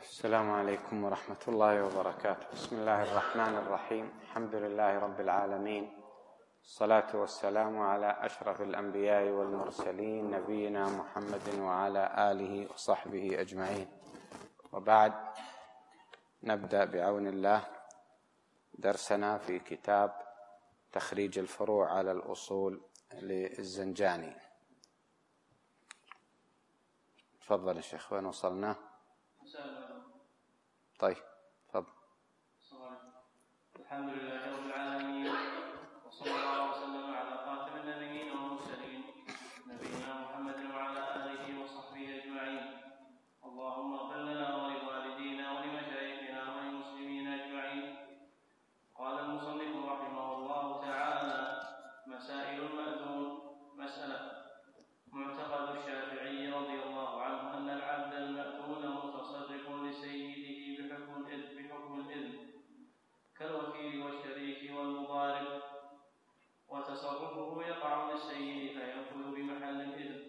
السلام عليكم ورحمة الله وبركاته. بسم الله الرحمن الرحيم. الحمد لله رب العالمين، الصلاة والسلام على أشرف الأنبياء والمرسلين نبينا محمد وعلى آله وصحبه أجمعين، وبعد. نبدأ بعون الله درسنا في كتاب تخريج الفروع على الأصول للزنجاني. تفضل يا شيخ، وين وصلنا؟ طيب تفضل. الحمد لله رب العالمين، وصلى الله وسلم على خاتم النبيين والمرسلين نبينا محمد وعلى آله وصحبه أجمعين. اللهم اغفر لنا ولوالدينا ولمشايخنا وللمسلمين أجمعين. قال المصنف رحمه الله تعالى: مسائل المأذون. مسألة: معتقد الشافعي رضي الله عنه أن العبد المأذون متصرف لسيده بحكم الإذن كالوكيل والشريك والمضارب، وتصرفه يقع للسيد فيأخذ بمحل الإذن.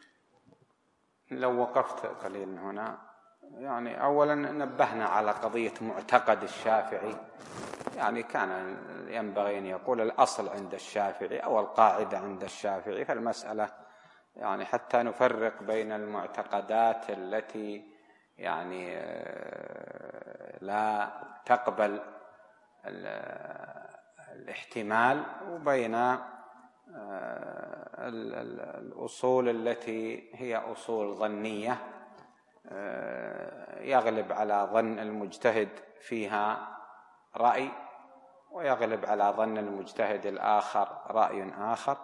لو وقفت قليلا هنا، يعني أولا نبهنا على قضية معتقد الشافعي، يعني كان ينبغي أن يقول الأصل عند الشافعي أو القاعدة عند الشافعي. فالمسألة يعني حتى نفرق بين المعتقدات التي يعني لا تقبل الاحتمال، وبين الأصول التي هي أصول ظنية يغلب على ظن المجتهد فيها رأي، ويغلب على ظن المجتهد الآخر رأي آخر.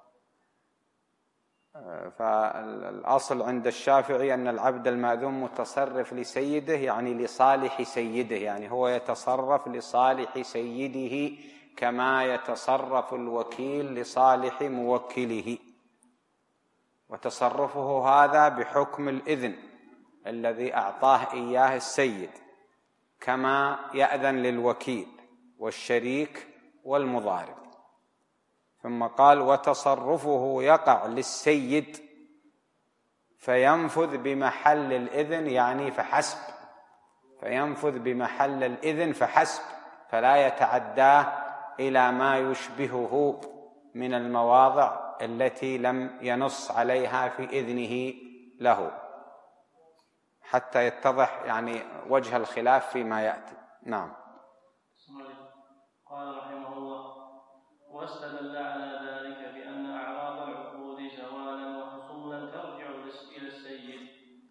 فالأصل عند الشافعي أن العبد المأذون متصرف لسيده، يعني لصالح سيده، يعني هو يتصرف لصالح سيده كما يتصرف الوكيل لصالح موكله، وتصرفه هذا بحكم الإذن الذي أعطاه إياه السيد، كما يأذن للوكيل والشريك والمضارب. ثم قال: وتصرفه يقع للسيد فينفذ بمحل الإذن، يعني فحسب، فينفذ بمحل الإذن فحسب، فلا يتعداه إلى ما يشبهه من المواضع التي لم ينص عليها في إذنه له، حتى يتضح يعني وجه الخلاف فيما يأتي. نعم. قال رحمه الله: واستدل على ذلك بأن أعراض العقود زوالا وحصولا ترجع إلى السيد،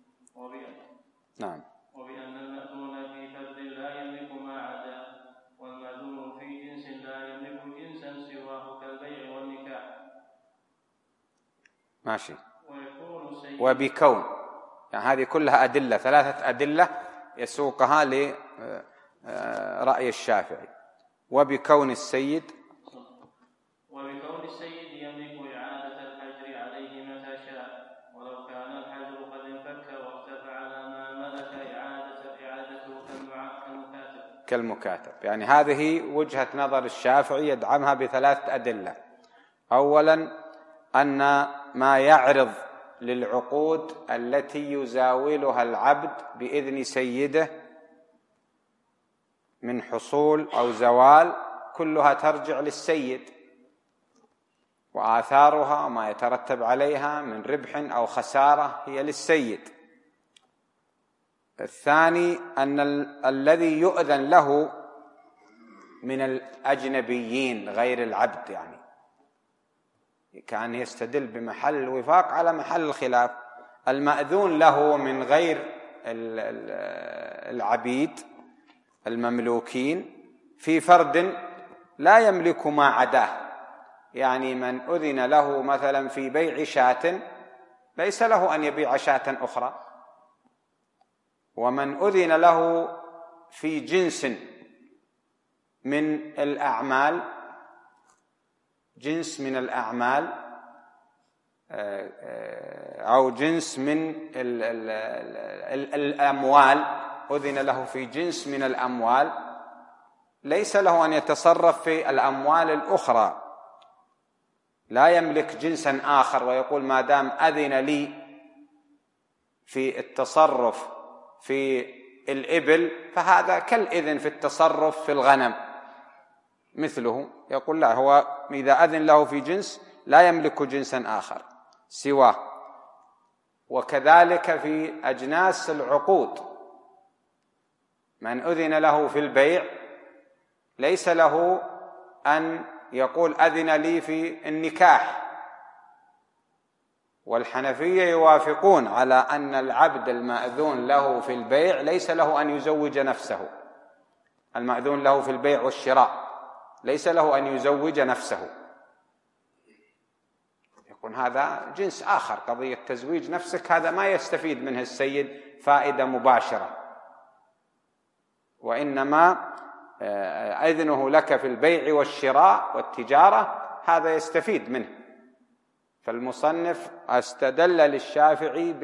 وبأن المأذون في فرد لا يملك ما عداه، والمأذون في جنس لا يملك جنسا سواه كالبيع والنكاح. ماشي. وبكون، يعني هذه كلها أدلة، 3 أدلة يسوقها لرأي الشافعي. وبكون السيد يملك إعادة الحجر عليه متى شاء، ولو كان الحجر قد انفك واختفى على ما ملك إعادته كالمكاتب. يعني هذه وجهة نظر الشافعي يدعمها ب3 أدلة. أولا أن ما يعرض للعقود التي يزاولها العبد بإذن سيده من حصول أو زوال كلها ترجع للسيد، وآثارها وما يترتب عليها من ربح أو خسارة هي للسيد. الثاني أن الذي يؤذن له من الأجنبيين غير العبد، يعني كان يستدل بمحل الوفاق على محل الخلاف. المأذون له من غير العبيد المملوكين في فرد لا يملك ما عداه، يعني من أذن له مثلا في بيع شاة ليس له أن يبيع شاة أخرى، ومن أذن له في جنس من الأعمال، جنس من الأعمال أو جنس من الأموال، أذن له في جنس من الأموال، ليس له أن يتصرف في الأموال الأخرى، لا يملك جنسا آخر ويقول ما دام أذن لي في التصرف في الإبل فهذا كالإذن في التصرف في الغنم مثله. يقول لا، هو إذا أذن له في جنس لا يملك جنسا آخر سواه. وكذلك في أجناس العقود، من أذن له في البيع ليس له أن يقول أذن لي في النكاح. والحنفية يوافقون على أن العبد المأذون له في البيع ليس له أن يزوج نفسه. المأذون له في البيع والشراء ليس له أن يزوج نفسه، يكون هذا جنس آخر. قضية تزويج نفسك هذا ما يستفيد منه السيد فائدة مباشرة، وإنما إذنه لك في البيع والشراء والتجارة هذا يستفيد منه. فالمصنف استدل للشافعي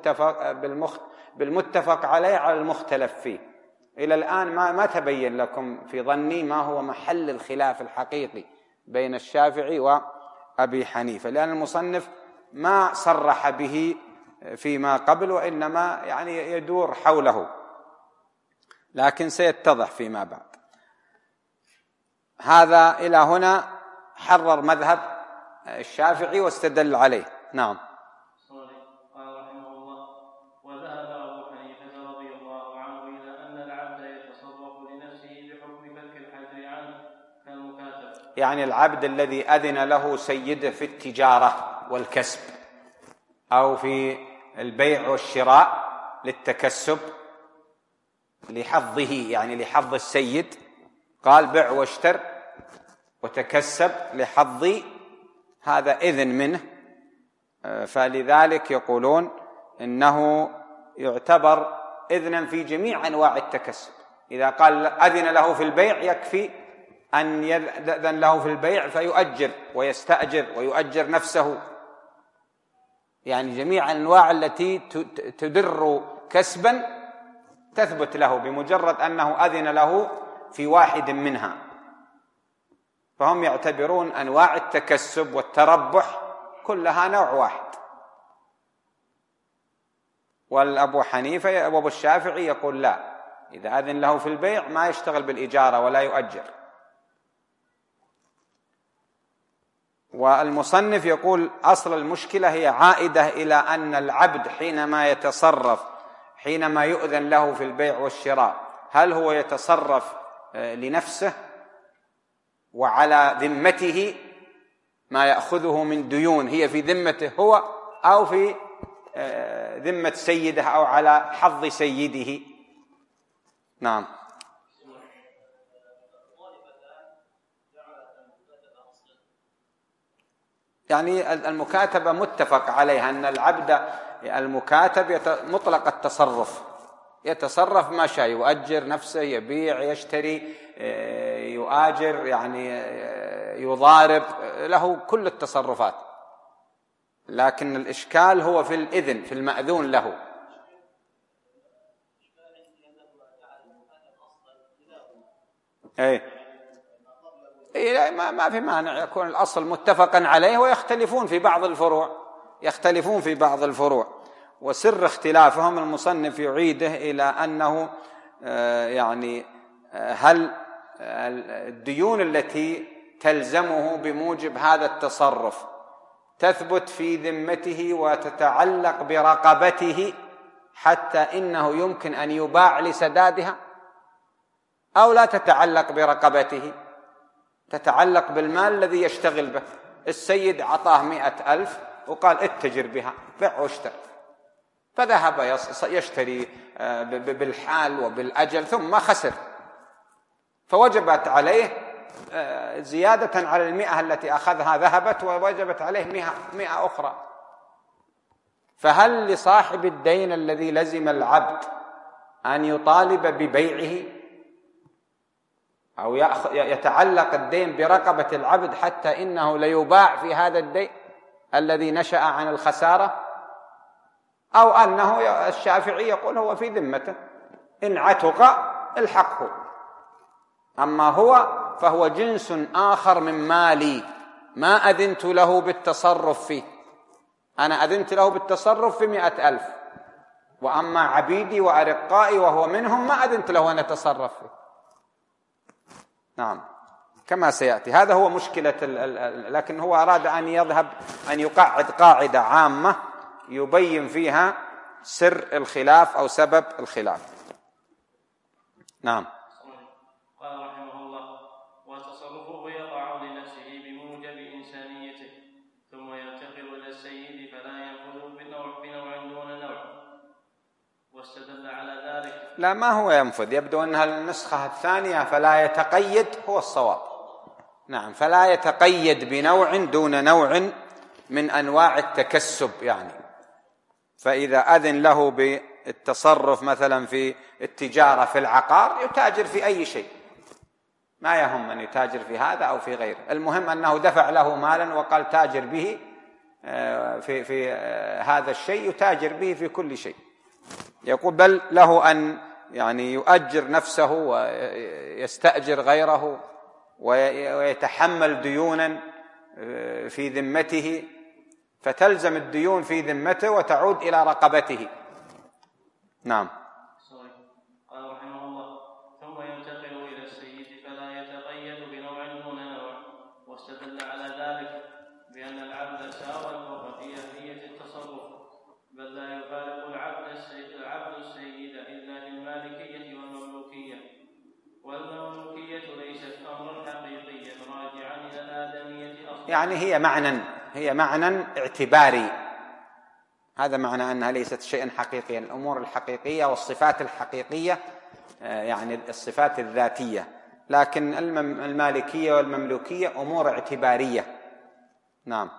بالمتفق عليه على المختلف فيه. إلى الآن ما تبين لكم في ظني ما هو محل الخلاف الحقيقي بين الشافعي وأبي حنيفة، لأن المصنف ما صرح به فيما قبل، وإنما يعني يدور حوله، لكن سيتضح فيما بعد. هذا إلى هنا حرر مذهب الشافعي واستدل عليه. نعم. قال رحمه الله: وذهب أبو حنيفة رضي الله عنه إلى أن العبد يتصرف لنفسه بحكم فك الحجر عنه كالمكاتب، يعني العبد الذي أذن له سيده في التجارة والكسب أو في البيع والشراء للتكسب لحظه، يعني لحظ السيد، قال بع واشتر وتكسب لحظي، هذا إذن منه. فلذلك يقولون إنه يعتبر إذنا في جميع أنواع التكسب. إذا قال أذن له في البيع يكفي أن يأذن له في البيع فيؤجر ويستأجر ويؤجر نفسه، يعني جميع الأنواع التي تدر كسبا تثبت له بمجرد أنه أذن له في واحد منها. فهم يعتبرون أنواع التكسب والتربح كلها نوع واحد. والأبو حنيفة وأبو الشافعي يقول لا، إذا أذن له في البيع ما يشتغل بالإجارة ولا يؤجر. والمصنف يقول أصل المشكلة هي عائدة إلى أن العبد حينما يؤذن له في البيع والشراء، هل هو يتصرف لنفسه وعلى ذمته ما يأخذه من ديون هي في ذمته هو، أو في ذمة سيده أو على حظ سيده؟ نعم. يعني المكاتبة متفق عليها أن العبد المكاتب مطلق التصرف، يتصرف ما شاء، يؤجر نفسه، يبيع، يشتري، يؤاجر، يعني يضارب، له كل التصرفات. لكن الإشكال هو في الإذن، في المأذون له. ما في مانع يكون الأصل متفقا عليه، ويختلفون في بعض الفروع. وسر اختلافهم المصنف يعيده إلى أنه يعني هل الديون التي تلزمه بموجب هذا التصرف تثبت في ذمته وتتعلق برقبته حتى إنه يمكن أن يباع لسدادها، أو لا تتعلق برقبته، تتعلق بالمال الذي يشتغل به. السيد عطاه 100,000 وقال اتجر بها، بيع واشتر، فذهب يشتري بالحال وبالأجل ثم خسر، فوجبت عليه زيادة على 100 التي أخذها ذهبت، ووجبت عليه 100 أخرى. فهل لصاحب الدين الذي لزم العبد أن يطالب ببيعه، أو يتعلق الدين برقبة العبد حتى إنه ليباع في هذا الدين الذي نشأ عن الخسارة، أو أنه الشافعي يقول هو في ذمته، إن عتق الحقه، أما هو فهو جنس آخر من مالي ما أذنت له بالتصرف فيه. أنا أذنت له بالتصرف في 100,000، وأما عبيدي وأرقائي وهو منهم ما أذنت له أن يتصرف فيه. نعم كما سيأتي. هذا هو مشكلة لكن هو أراد أن يذهب أن يقعد قاعدة عامة يبين فيها سر الخلاف أو سبب الخلاف. نعم. قال رحمه الله: وتصرفه يقع لنفسه بموجب إنسانيته ثم ينتقل إلى السيد فلا ينفذ بنوع دون نوع، واستدل على ذلك. لا ما هو ينفذ، يبدو أنها النسخة الثانية فلا يتقيد هو الصواب. نعم فلا يتقيد بنوع دون نوع من أنواع التكسب يعني. فإذا أذن له بالتصرف مثلا في التجارة في العقار يتاجر في أي شيء، ما يهم أن يتاجر في هذا أو في غيره، المهم أنه دفع له مالا وقال تاجر به في هذا الشيء، يتاجر به في كل شيء. يقول بل له أن يعني يؤجر نفسه ويستأجر غيره ويتحمل ديونا في ذمته، فتلزم الديون في ذمته وتعود إلى رقبته. نعم. قال رحمه الله: ثم ينتقل إلى السيد فلا يتقيد بنوع دون نوع، واستدل على ذلك بأن العبد ساوى الفرق في أهلية التصرف، بل لا يفارق العبد السيد إلا للمالكية والمملوكية، والمملوكية ليست أمرا حقيقيا راجعا إلى الآدمية أصلا، يعني هي معنى اعتباري. هذا معنى أنها ليست شيئا حقيقيا. الأمور الحقيقية والصفات الحقيقية يعني الصفات الذاتية، لكن المالكية والمملوكية أمور اعتبارية. نعم.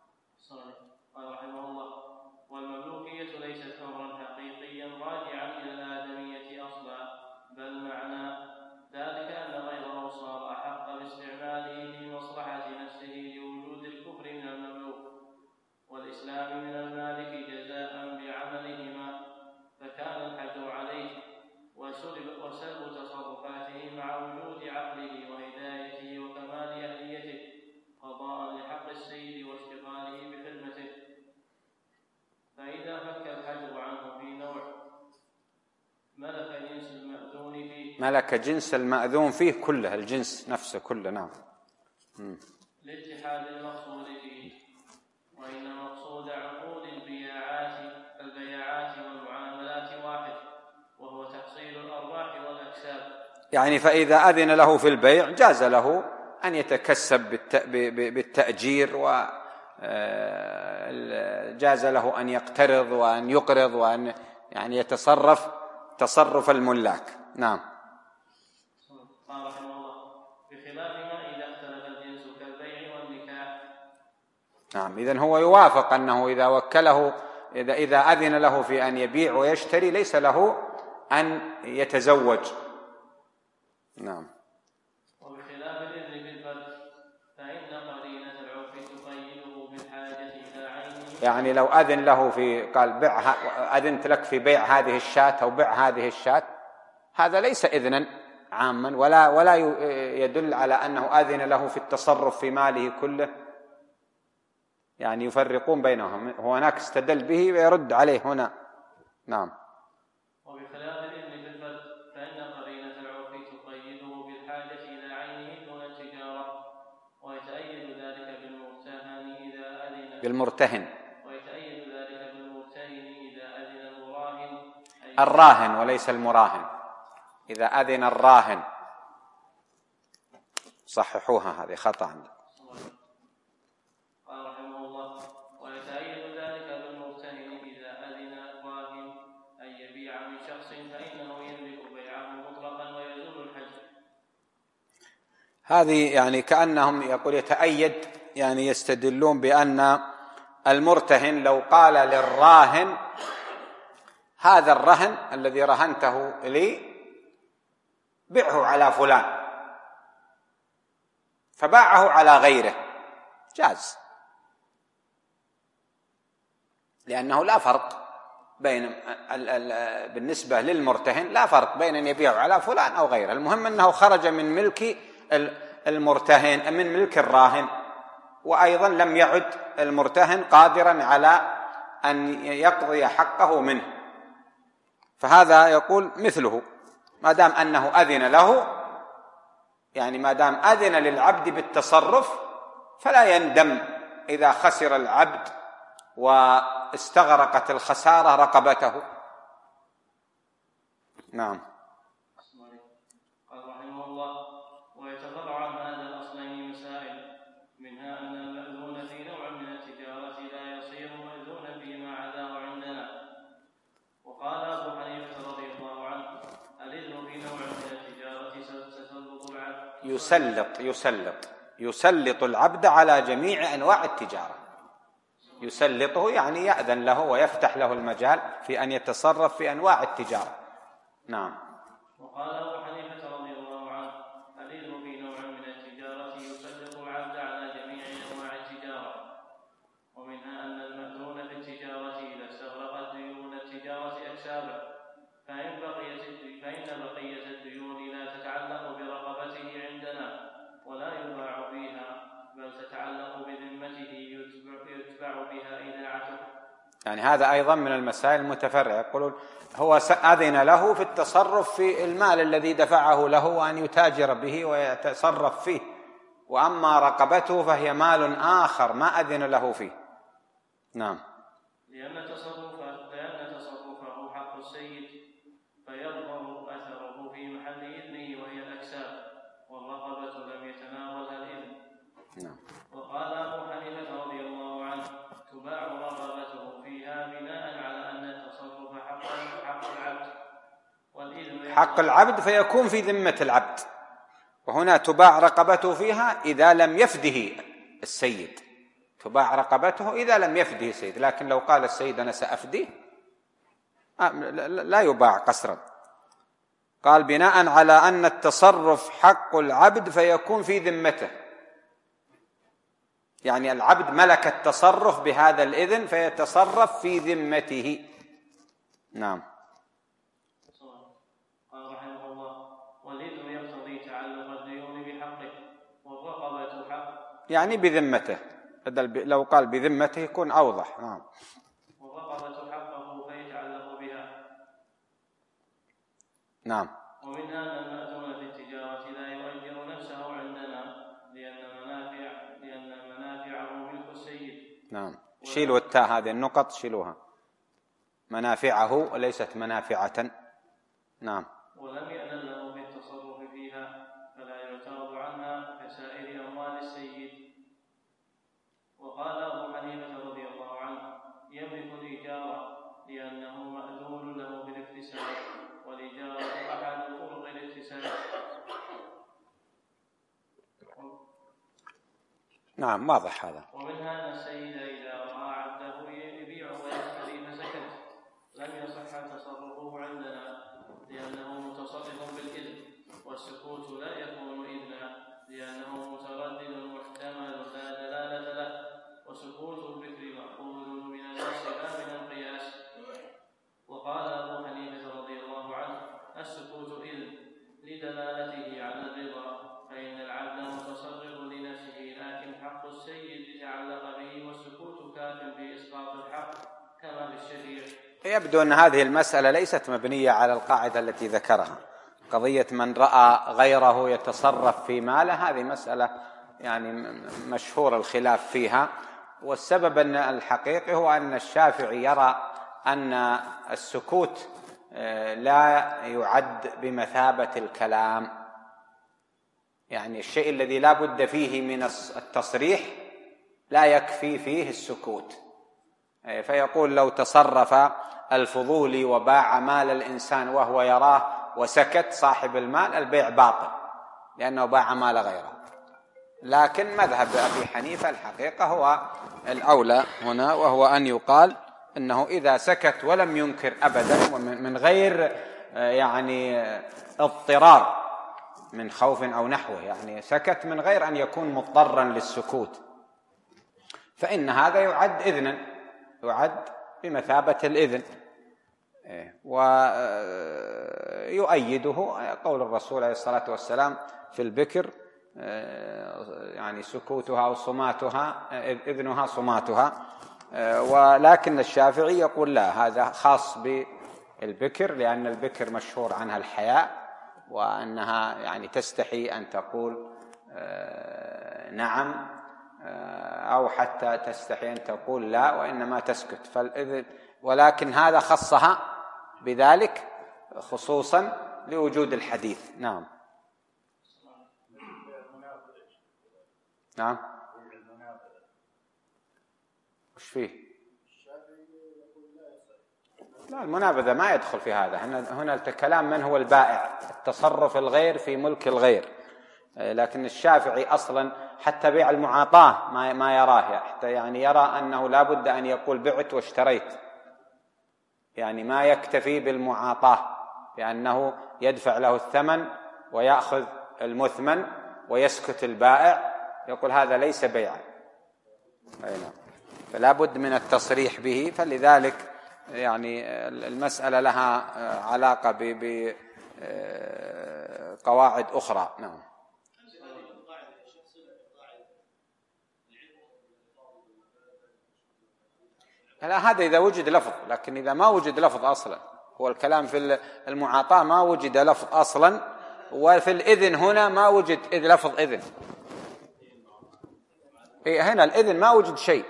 قال رحمه الله: والمملوكية ليست أمرا حقيقيا راجعا إلى الآدمية أصلا، بل معنى ذلك أن غيره صار أحق باستعماله في مصلحة نفسه لوجود الكفر من المملوك والإسلام من المالك جزاء بعملهما، فكان الحجر عليه وسلب تصرفاته مع وجود عقله وهدايته وكمال أهليته قضاء لحق السيد واشتغاله بخدمته. فإذا فك الحجر عنه في نوع ملك جنس المأذون فيه كله، الجنس نفسه كله. نعم. لاتحاد المقصود فيه، وإن مقصود عقود البياعات والمعاملات واحد، وهو تحصيل الأرباح والأكساب. يعني فإذا أذن له في البيع جاز له أن يتكسب بالتأجير، وجاز له أن يقترض وأن يقرض وأن يعني يتصرف تصرف الملاك. نعم. قال رحمه الله: بخلاف ما إذا اختلف الجنس كالبيع والنكاح. نعم. إذن هو يوافق أنه إذا وكله إذا أذن له في أن يبيع ويشتري ليس له أن يتزوج. نعم. وبخلاف الإذن بالفرج فإن قرينة العرف تقيده بالحاجة إلى عينه. يعني لو أذن له في قال أذنت لك في بيع هذه الشاة أو بيع هذه الشاة، هذا ليس إذنا عاما ولا يدل على أنه أذن له في التصرف في ماله كله. يعني يفرقون بينهم، هو هناك استدل به ويرد عليه هنا. نعم. وبخلاف الإذن بالفرج فإن قرينة العرف تقيده بالحاجة إلى عينه دون التجارة، ويتأيد ذلك بالمرتهن إذا أذن الراهن وليس المراهن. إذا أذن الراهن، صححوها هذه خطأ عندك. قال رحمه الله: ويتأيد ذلك بالمرتهن إذا أذن الراهن أن يبيع من شخص فإنه يملك بيعه مطلقا ويزول الحجر. هذه يعني كأنهم يقول يتأيد، يعني يستدلون بأن المرتهن لو قال للراهن هذا الرهن الذي رهنته لي بيعه على فلان، فباعه على غيره، جاز، لأنه لا فرق بين بالنسبة للمرتهن لا فرق بين أن يبيعه على فلان أو غيره، المهم أنه خرج من ملك المرتهن من ملك الراهن، وأيضا لم يعد المرتهن قادرا على أن يقضي حقه منه. فهذا يقول مثله ما دام أنه أذن له، يعني ما دام أذن للعبد بالتصرف فلا يندم إذا خسر العبد واستغرقت الخسارة رقبته. نعم. قال رحمه الله: ويتفرع عن هذا الأصلين مسائل، منها أن المأذون في نوع من التجارة لا يصير مأذونا فيما عداه عندنا. وقال أبو حنيفة رضي الله عنه: الإذن في نوع من التجارة تسلط العبد يسلط العبد على جميع أنواع التجارة. يسلطه يعني يأذن له ويفتح له المجال في أن يتصرف في أنواع التجارة. نعم. وقال أبو حنيفة رضي الله عنه: الإذن في نوع من التجارة يسلط العبد على جميع أنواع التجارة. ومنها أن المأذون في التجارة إذا استغرقت ديون التجارة أكسابه فإن بقية الديون لا تتعلق برقبته عندنا ولا يباع فيها، بل تتعلق بذمته يتبع بها إذاعته. يعني هذا أيضا من المسائل المتفرعة. يقولون هو أذن له في التصرف في المال الذي دفعه له وأن يتاجر به ويتصرف فيه، وأما رقبته فهي مال آخر ما أذن له فيه. نعم. لأن تصرفه حق السيد فيظهر أثره في محل إذنه وهي الأكساب، والرقبة لم يتناولها الإذن. نعم. وقال أبو حنيفة رضي الله عنه: تباع رقبته فيها بناء على أن التصرف حق العبد، والإذن حق العبد فيكون في ذمة العبد، وهنا تباع رقبته فيها إذا لم يفده السيد. تباع رقبته إذا لم يفده السيد، لكن لو قال السيد أنا سأفديه لا يباع قسرا. قال بناء على أن التصرف حق العبد فيكون في ذمته، يعني العبد ملك التصرف بهذا الإذن فيتصرف في ذمته. نعم. قال رحمه الله: والإذن يقتضي تعلق الديون بحقه، والرقبة حق يعني بذمته، لو قال بذمته يكون أوضح. نعم. والرقبة حقه فيتعلق بها. نعم. ومنها أن المأذون في التجارة لا يؤجر نفسه عندنا لأن منافعه ملك السيد. نعم. شيلوا التاء، هذه النقط شيلوها، منافعه وليست منافعة. نعم. ولم يأذن له بالتصرف فيها فلا يعترض عنها كسائر أموال السيد. وقال أبو حنيفة رضي الله عنه: يملك الإجارة لأنه مأذون له بالاكتساب، والإجارة أحد طرق الاكتساب. نعم واضح هذا. ومنها أن السيد إذا رأى عبده يبيع ويشتري فسكت لم يصح تصرفه عندنا لأنه متصرف بالإذن، والسكوت لا يكون إذنا لأنه متردد محتمل لا دلالة له، وسكوت البكر مأخوذ من النص لا من القياس. وقال أبو حنيفة رضي الله عنه: السكوت إذن لدلالته على الرضا، فإن العبد متصرف لنفسه لكن حق السيد تعلق به، والسكوت كاف في إسقاط الحق كما في الشريعة. يبدو أن هذه المسألة ليست مبنية على القاعدة التي ذكرها. قضية من رأى غيره يتصرف في ماله هذه مسألة يعني مشهور الخلاف فيها، والسبب أن الحقيقي هو أن الشافعي يرى أن السكوت لا يعد بمثابة الكلام، يعني الشيء الذي لا بد فيه من التصريح لا يكفي فيه السكوت. فيقول لو تصرف الفضولي وباع مال الإنسان وهو يراه وسكت صاحب المال البيع باطل لأنه باع مال غيره. لكن مذهب أبي حنيفة الحقيقة هو الأولى هنا، وهو أن يقال أنه إذا سكت ولم ينكر أبدا ومن غير يعني اضطرار من خوف أو نحوه، يعني سكت من غير أن يكون مضطرا للسكوت، فإن هذا يعد إذنا، يعد بمثابة الإذن. ويؤيده قول الرسول عليه الصلاة والسلام في البكر يعني سكوتها أو صماتها إذنها صماتها. ولكن الشافعي يقول لا، هذا خاص البكر، لأن البكر مشهور عنها الحياء، وأنها يعني تستحي أن تقول نعم، أو حتى تستحي أن تقول لا، وإنما تسكت. ولكن هذا خصها بذلك خصوصا لوجود الحديث. نعم. نعم. وش فيه؟ لا، المنابذة ما يدخل في هذا. هنا الكلام من هو البائع، التصرف الغير في ملك الغير. لكن الشافعي أصلا حتى بيع المعاطاة ما يراه، حتى يعني يرى أنه لا بد أن يقول بعت واشتريت، يعني ما يكتفي بالمعاطاة، لأنه يدفع له الثمن ويأخذ المثمن ويسكت البائع، يقول هذا ليس بيعا. فلا بد من التصريح به. فلذلك يعني المسألة لها علاقة بقواعد أخرى. نعم. هذا إذا وجد لفظ، لكن إذا ما وجد لفظ أصلا، هو الكلام في المعاطاة ما وجد لفظ أصلا، وفي الإذن هنا ما وجد لفظ إذن. هنا الإذن ما وجد شيء.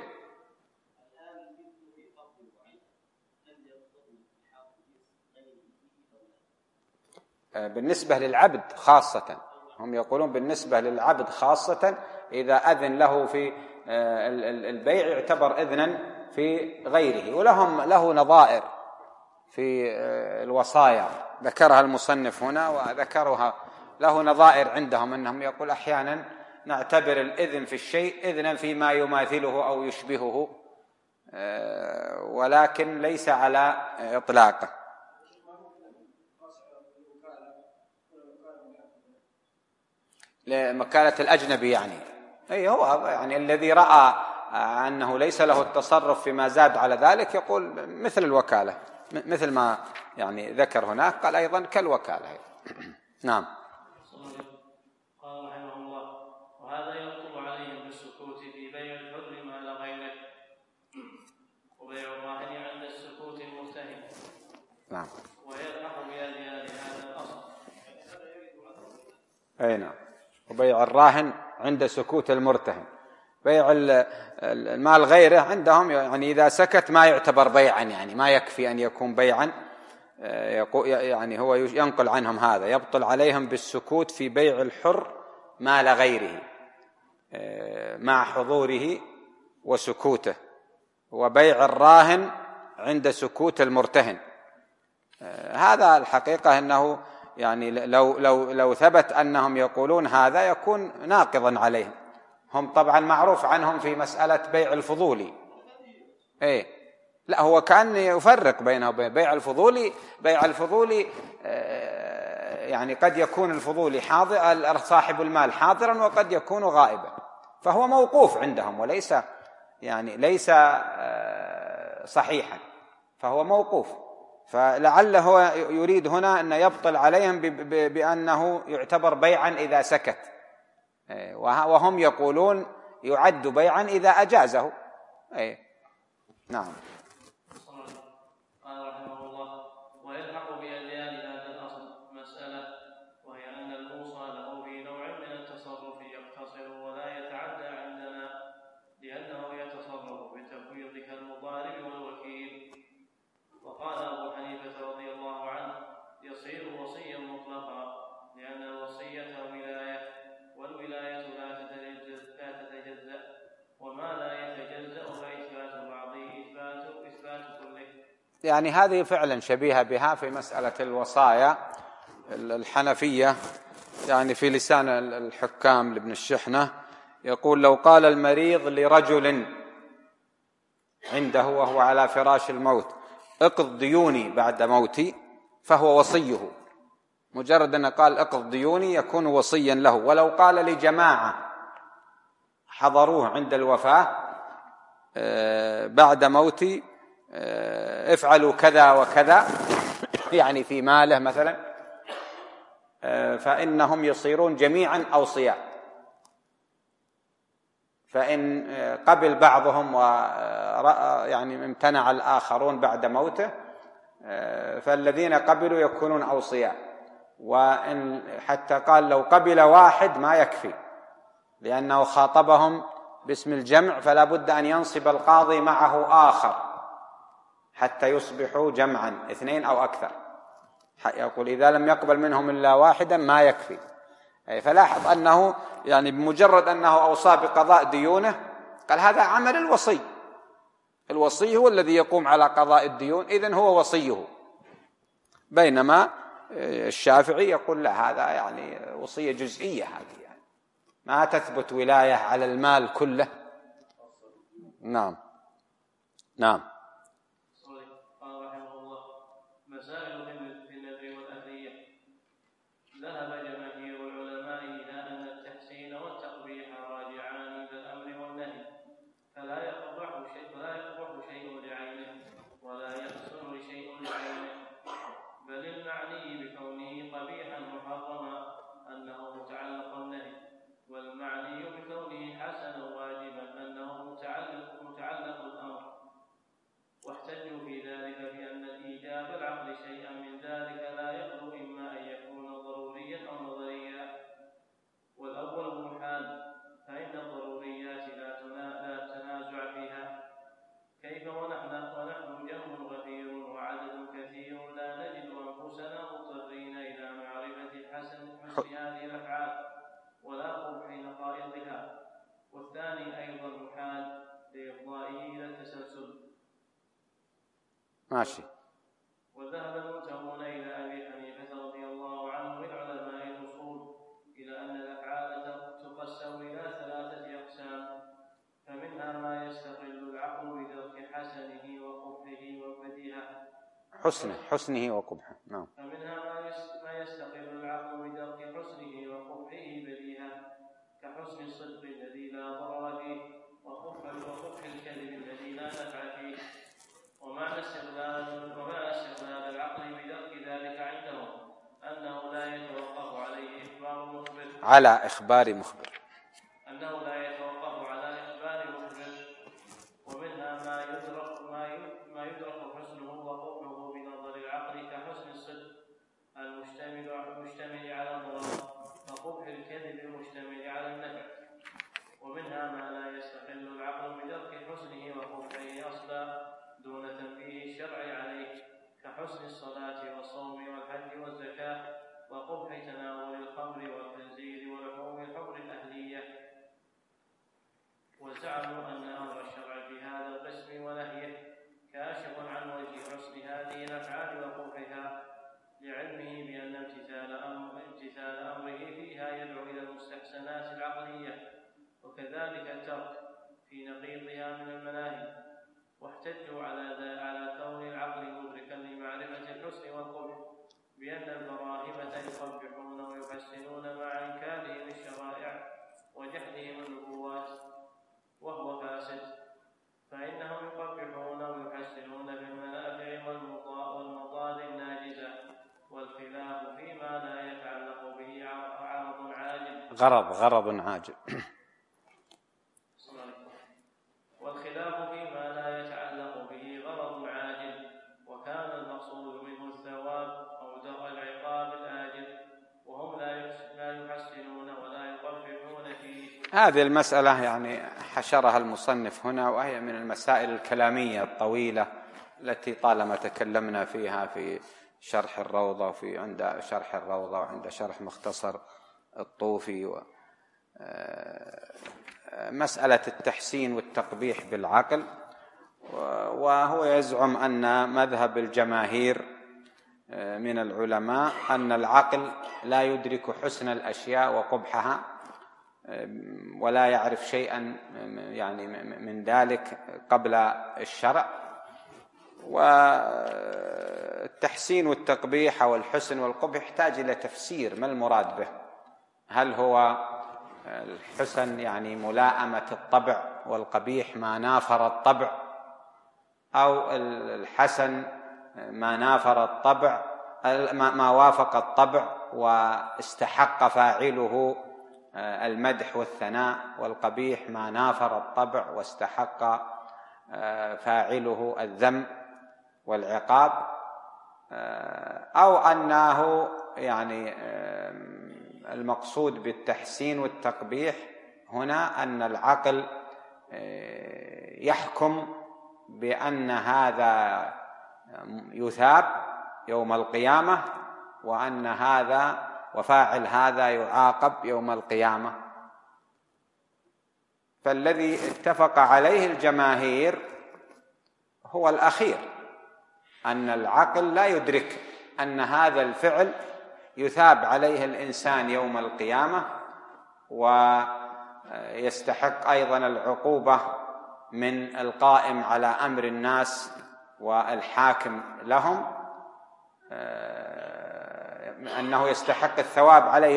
بالنسبة للعبد خاصة، هم يقولون بالنسبة للعبد خاصة إذا أذن له في البيع يعتبر إذنا في غيره. له نظائر في الوصايا ذكرها المصنف هنا وذكرها، له نظائر عندهم، أنهم يقول أحيانا نعتبر الإذن في الشيء إذنا فيما يماثله أو يشبهه، ولكن ليس على إطلاقه. لمكالة الأجنبي يعني. هو يعني الذي رأى أنه ليس له التصرف فيما زاد على ذلك يقول مثل الوكالة، مثل ما يعني ذكر هناك، قال أيضا كالوكالة. نعم. قال رحمه الله: وهذا يطلب عليهم بالسكوت في بيع الحر ما لا غيره، وبيع الراهن عند السكوت المرتهن. نعم. ويلحق بأديان هذا الأصل. أي نعم. وبيع الراهن عند سكوت المرتهن. بيع المال غيره عندهم يعني إذا سكت ما يعتبر بيعا، يعني ما يكفي أن يكون بيعا، يعني هو ينقل عنهم هذا: يبطل عليهم بالسكوت في بيع الحر مال غيره مع حضوره وسكوته، وبيع الراهن عند سكوت المرتهن. هذا الحقيقة أنه يعني لو ثبت أنهم يقولون هذا يكون ناقضا عليهم. هم طبعا معروف عنهم في مسألة بيع الفضولي. لا، هو كان يفرق بينه وبين بيع الفضولي. بيع الفضولي يعني قد يكون الفضولي حاضر، صاحب المال حاضرا، وقد يكون غائبا، فهو موقوف عندهم وليس يعني ليس صحيحا، فهو موقوف. فلعله يريد هنا أن يبطل عليهم بأنه يعتبر بيعا إذا سكت، وهم يقولون يعد بيعا إذا أجازه. نعم. قال رحمه الله: ويلحق بأديان هذا الأصل مسألة، وهي أن الموصى له في نوع من التصرف يقتصر ولا يتعدى عندنا، لأنه يتصرف بتفويض كالمضارب والوكيل. وقال أبو حنيفة رضي الله عنه: يصير وصيا مطلقا، لأن الوصية ولاية، والولاية لا تتجزأ، وما لا يتجزأ فإثبات بعضه إثبات كله. يعني هذه فعلا شبيهة بها في مسألة الوصايا. الحنفية يعني في لسان الحكام لابن الشحنة يقول: لو قال المريض لرجل عنده وهو على فراش الموت: اقض ديوني بعد موتي، فهو وصيه. مجرد أن قال اقض ديوني يكون وصيا له. ولو قال لجماعة حضروه عند الوفاة بعد موتي: افعلوا كذا وكذا، يعني في ماله مثلا، فإنهم يصيرون جميعا أوصياء. فإن قبل بعضهم يعني امتنع الآخرون بعد موته، فالذين قبلوا يكونون أوصياء، وإن حتى قال لو قبل واحد ما يكفي، لأنه خاطبهم باسم الجمع، فلا بد أن ينصب القاضي معه آخر حتى يصبحوا جمعا 2 أو أكثر. يقول إذا لم يقبل منهم إلا واحدا ما يكفي. فلاحظ أنه يعني بمجرد أنه أوصى بقضاء ديونه قال هذا عمل الوصي، الوصي هو الذي يقوم على قضاء الديون، إذن هو وصيه. بينما الشافعي يقول لا، هذا يعني وصية جزئية، هذه يعني ما تثبت ولاية على المال كله. نعم. قال رحمه الله: مسائل في النذر والأهلية. ذهب جماهير العلماء إلى أن التحسين والتقبيح راجعان للأمر والنهي، فلا يقبح شيء لعينه ولا يحسن شيء لعينه، بل المعني بكونه قبيحا محرما أنه متعلق النهي، والمعني بكونه حسنا واجبا أنه متعلق الأمر. واحتجوا في ذلك بأن الإيجاب العقل شيئا من ذلك لا يخلو إما أن يكون ضروريا أو نظريا، والأول محال، فإن الضروريات لا تنازع فيها. كيف ونحن جمع غفير وعدد كثير لا نجد أنفسنا مضطرين إلى معرفة حسن هذه الأفعال ولا قبح نقائضها. والثاني أيضا محال لإفضائه إلى التسلسل. ماشي. وذهب المنتهون إلى أبي حنيفة رضي الله عنه من علماء الأصول إلى أن الأفعال تقسم إلى 3 أقسام، فمنها ما يستقل العقل بدرك حسنه وقبحه وبديهة. حسنه وقبحه. نعم. فمنها ما يستقل العقل بدرك حسنه وقبحه بديهة، كحسن الصدق الذي لا ضرر فيه، وقبح الكذب الذي لا نفع فيه. ومعنى استقلال العقل بدرك ذلك عندهم أنه لا يتوقف عليه إخبار مخبر، على إخبار مخبر. ومنها ما يدرك حسنه وقبحه بنظر العقل، كحسن الصدق المشتمل على الضرر، وقبح الكذب المشتمل على النفع. ومنها ما لا يستقل العقل بدرك حسنه وقبحه أصلا دون تنبيه الشرع عليه، كحسن الصلاة والصوم والحج والزكاة، وقبح تناول الخمر والخنزير ولحوم الحمر الأهلية. وزعموا أن أمر الشرع في هذا القسم ونهيه كاشف عن وجه حسن هذه الأفعال وقبحها، لعلمه بأن امتثال أمره فيها يدعو إلى المستحسنات العقلية، وكذلك الترك في نقيضها من المناهي. واحتجوا على كون العقل مدركا لمعرفة الحسن والقبح بأن البراهمة يقبحون ويحسنون مع إنكارهم الشرائع وجحدهم النبوات، وهو فاسد، فإنهم يقبحون ويحسنون بالمنافع والمضاد الناجزة، والخلاف فيما لا يتعلق به غرض عاجل والخلاف فيما لا يتعلق به غرض عاجل، وكان المقصود منه الثواب أو درء العقاب الآجل، وهم لا يحسنون ولا يقبحون فيه. هذه المسألة يعني حشرها المصنف هنا، وهي من المسائل الكلامية الطويلة التي طالما تكلمنا فيها في شرح الروضة عند شرح الروضة وعند شرح مختصر الطوفي. مسألة التحسين والتقبيح بالعقل، وهو يزعم أن مذهب الجماهير من العلماء أن العقل لا يدرك حسن الأشياء وقبحها، ولا يعرف شيئا يعني من ذلك قبل الشرع. والتحسين والتقبيح والحسن والقبح يحتاج إلى تفسير، ما المراد به؟ هل هو الحسن يعني ملائمة الطبع، والقبيح ما نافر الطبع، أو الحسن ما نافر الطبع ما وافق الطبع واستحق فاعله المدح والثناء، والقبيح ما نافر الطبع واستحق فاعله الذم والعقاب؟ أو أنه يعني المقصود بالتحسين والتقبيح هنا أن العقل يحكم بأن هذا يثاب يوم القيامة، وأن هذا وفاعل هذا يعاقب يوم القيامة. فالذي اتفق عليه الجماهير هو الأخير، أن العقل لا يدرك أن هذا الفعل يثاب عليه الإنسان يوم القيامة، ويستحق أيضا العقوبة من القائم على أمر الناس والحاكم لهم، أنه يستحق الثواب عليه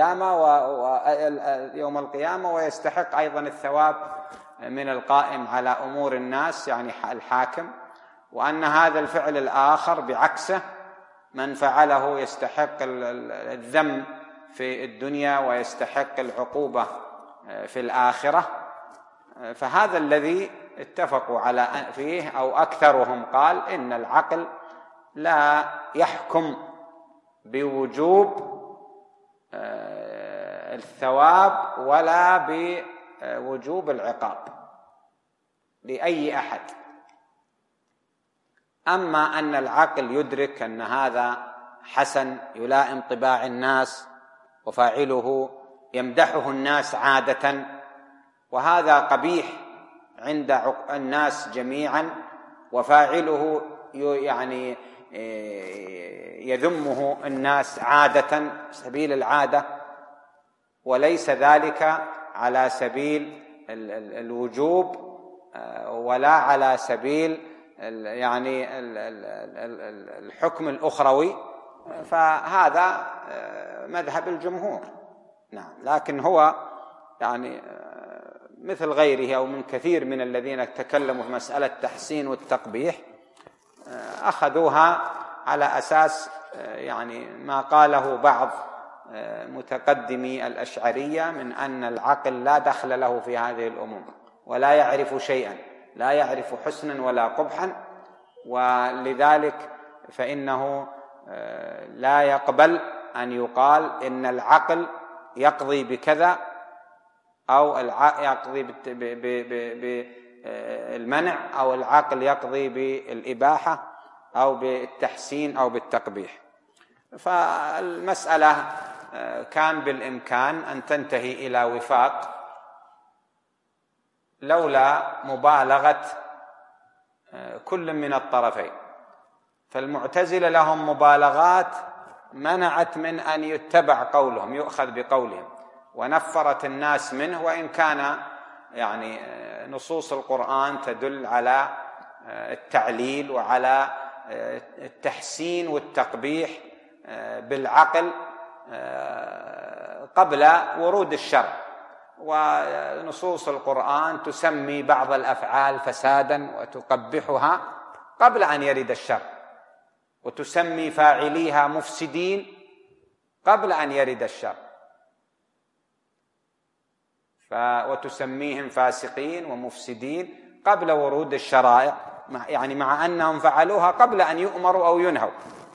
يوم القيامة ويستحق أيضا الثواب من القائم على أمور الناس يعني الحاكم، وأن هذا الفعل الآخر بعكسه من فعله يستحق الذم في الدنيا ويستحق العقوبة في الآخرة. فهذا الذي اتفقوا على فيه، أو أكثرهم قال إن العقل لا يحكم بوجوب الثواب ولا بوجوب العقاب لأي أحد. أما أن العقل يدرك أن هذا حسن يلائم طباع الناس وفاعله يمدحه الناس عادة، وهذا قبيح عند الناس جميعا وفاعله يعني يذمه الناس عادة سبيل العادة، وليس ذلك على سبيل الوجوب ولا على سبيل يعني الحكم الأخروي، فهذا مذهب الجمهور. نعم، لكن هو يعني مثل غيره أو من كثير من الذين تكلموا في مسألة التحسين والتقبيح أخذوها على أساس يعني ما قاله بعض متقدمي الأشعرية من أن العقل لا دخل له في هذه الأمور ولا يعرف شيئا، لا يعرف حسنا ولا قبحا، ولذلك فإنه لا يقبل أن يقال إن العقل يقضي بكذا أو يقضي بالمنع أو العقل يقضي بالإباحة أو بالتحسين أو بالتقبيح. فالمسألة كان بالإمكان أن تنتهي إلى وفاق لولا مبالغة كل من الطرفين. فالمعتزلة لهم مبالغات منعت من أن يتبع قولهم، يؤخذ بقولهم، ونفرت الناس منه، وإن كان يعني نصوص القرآن تدل على التعليل وعلى التحسين والتقبيح بالعقل قبل ورود الشرع، ونصوص القرآن تسمي بعض الأفعال فسادا وتقبحها قبل أن يرد الشرع، وتسمي فاعليها مفسدين قبل أن يرد الشرع، وتسميهم فاسقين ومفسدين قبل ورود الشرائع، يعني مع أنهم فعلوها قبل أن يؤمروا أو ينهوا.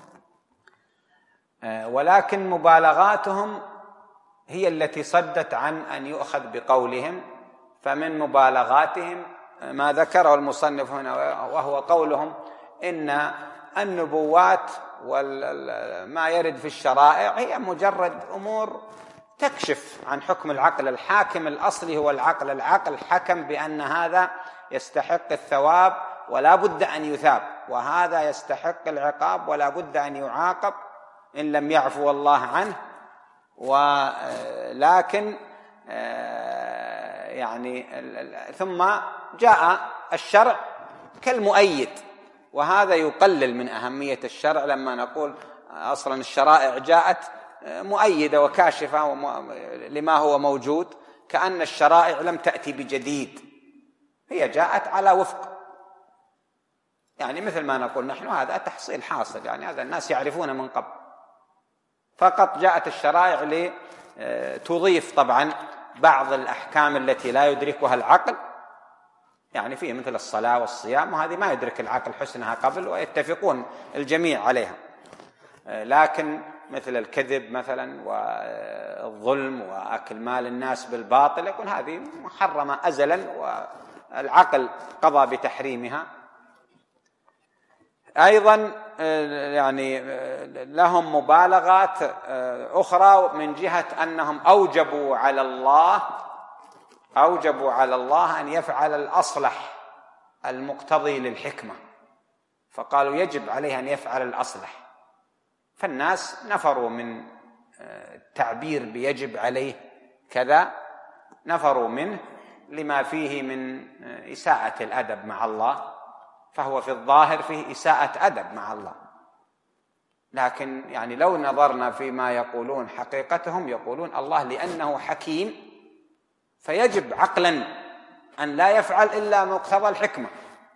ولكن مبالغاتهم هي التي صدت عن أن يؤخذ بقولهم. فمن مبالغاتهم ما ذكره المصنف هنا، وهو قولهم إن النبوات وما يرد في الشرائع هي مجرد أمور تكشف عن حكم العقل. الحاكم الأصلي هو العقل. العقل حكم بأن هذا يستحق الثواب ولا بد أن يثاب، وهذا يستحق العقاب ولا بد أن يعاقب إن لم يعفو الله عنه. ولكن يعني ثم جاء الشرع كالمؤيد، وهذا يقلل من أهمية الشرع لما نقول أصلا الشرائع جاءت مؤيدة وكاشفة لما هو موجود، كأن الشرائع لم تأتي بجديد، هي جاءت على وفق، يعني مثل ما نقول نحن هذا تحصيل حاصل، يعني هذا الناس يعرفون من قبل، فقط جاءت الشرائع لتضيف طبعا بعض الأحكام التي لا يدركها العقل، يعني فيه مثل الصلاة والصيام، وهذه ما يدرك العقل حسنها قبل ويتفقون الجميع عليها. لكن مثل الكذب مثلا والظلم وأكل مال الناس بالباطل يكون هذه محرمة أزلا والعقل قضى بتحريمها. أيضا يعني لهم مبالغات أخرى من جهة أنهم أوجبوا على الله أن يفعل الأصلح المقتضي للحكمة، فقالوا يجب عليه أن يفعل الأصلح، فالناس نفروا من التعبير بيجب عليه كذا، نفروا منه لما فيه من إساءة الأدب مع الله، فهو في الظاهر فيه إساءة أدب مع الله. لكن يعني لو نظرنا فيما يقولون حقيقتهم يقولون الله لأنه حكيم فيجب عقلا أن لا يفعل إلا مقتضى الحكمة.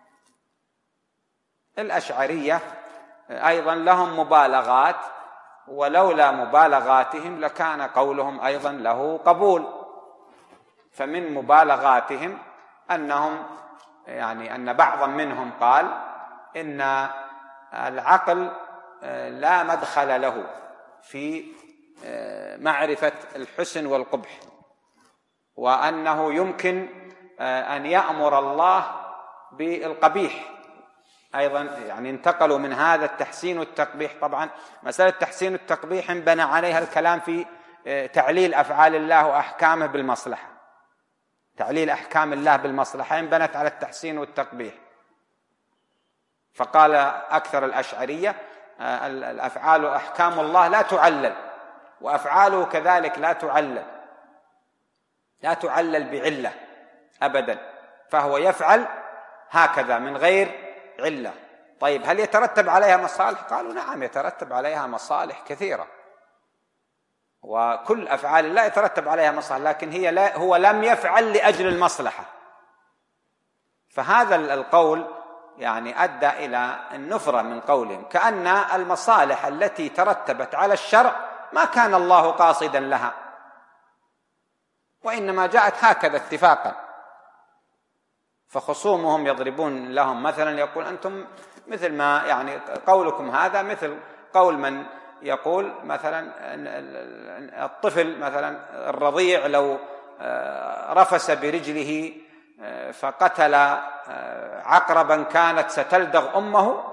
الأشعرية أيضا لهم مبالغات، ولولا مبالغاتهم لكان قولهم أيضا له قبول. فمن مبالغاتهم أنهم يعني أن بعضا منهم قال إن العقل لا مدخل له في معرفة الحسن والقبح، وأنه يمكن أن يأمر الله بالقبيح. أيضا يعني انتقلوا من هذا التحسين والتقبيح. طبعا مسألة التحسين والتقبيح انبنى عليها الكلام في تعليل أفعال الله وأحكامه بالمصلحة، تعليل أحكام الله بالمصلحة انبنت على التحسين والتقبيح. فقال أكثر الأشعرية الأفعال وأحكام الله لا تعلل، وأفعاله كذلك لا تعلل بعلة أبدا، فهو يفعل هكذا من غير علة. طيب هل يترتب عليها مصالح؟ قالوا نعم يترتب عليها مصالح كثيرة، وكل أفعال الله يترتب عليها مصالح، لكن هو لم يفعل لأجل المصلحة. فهذا القول يعني أدى إلى النفرة من قولهم، كأن المصالح التي ترتبت على الشرع ما كان الله قاصدا لها، وإنما جاءت هكذا اتفاقا. فخصومهم يضربون لهم مثلا، يقول أنتم مثل ما يعني قولكم هذا مثل قول من يقول مثلا الطفل مثلا الرضيع لو رفس برجله فقتل عقربا كانت ستلدغ أمه،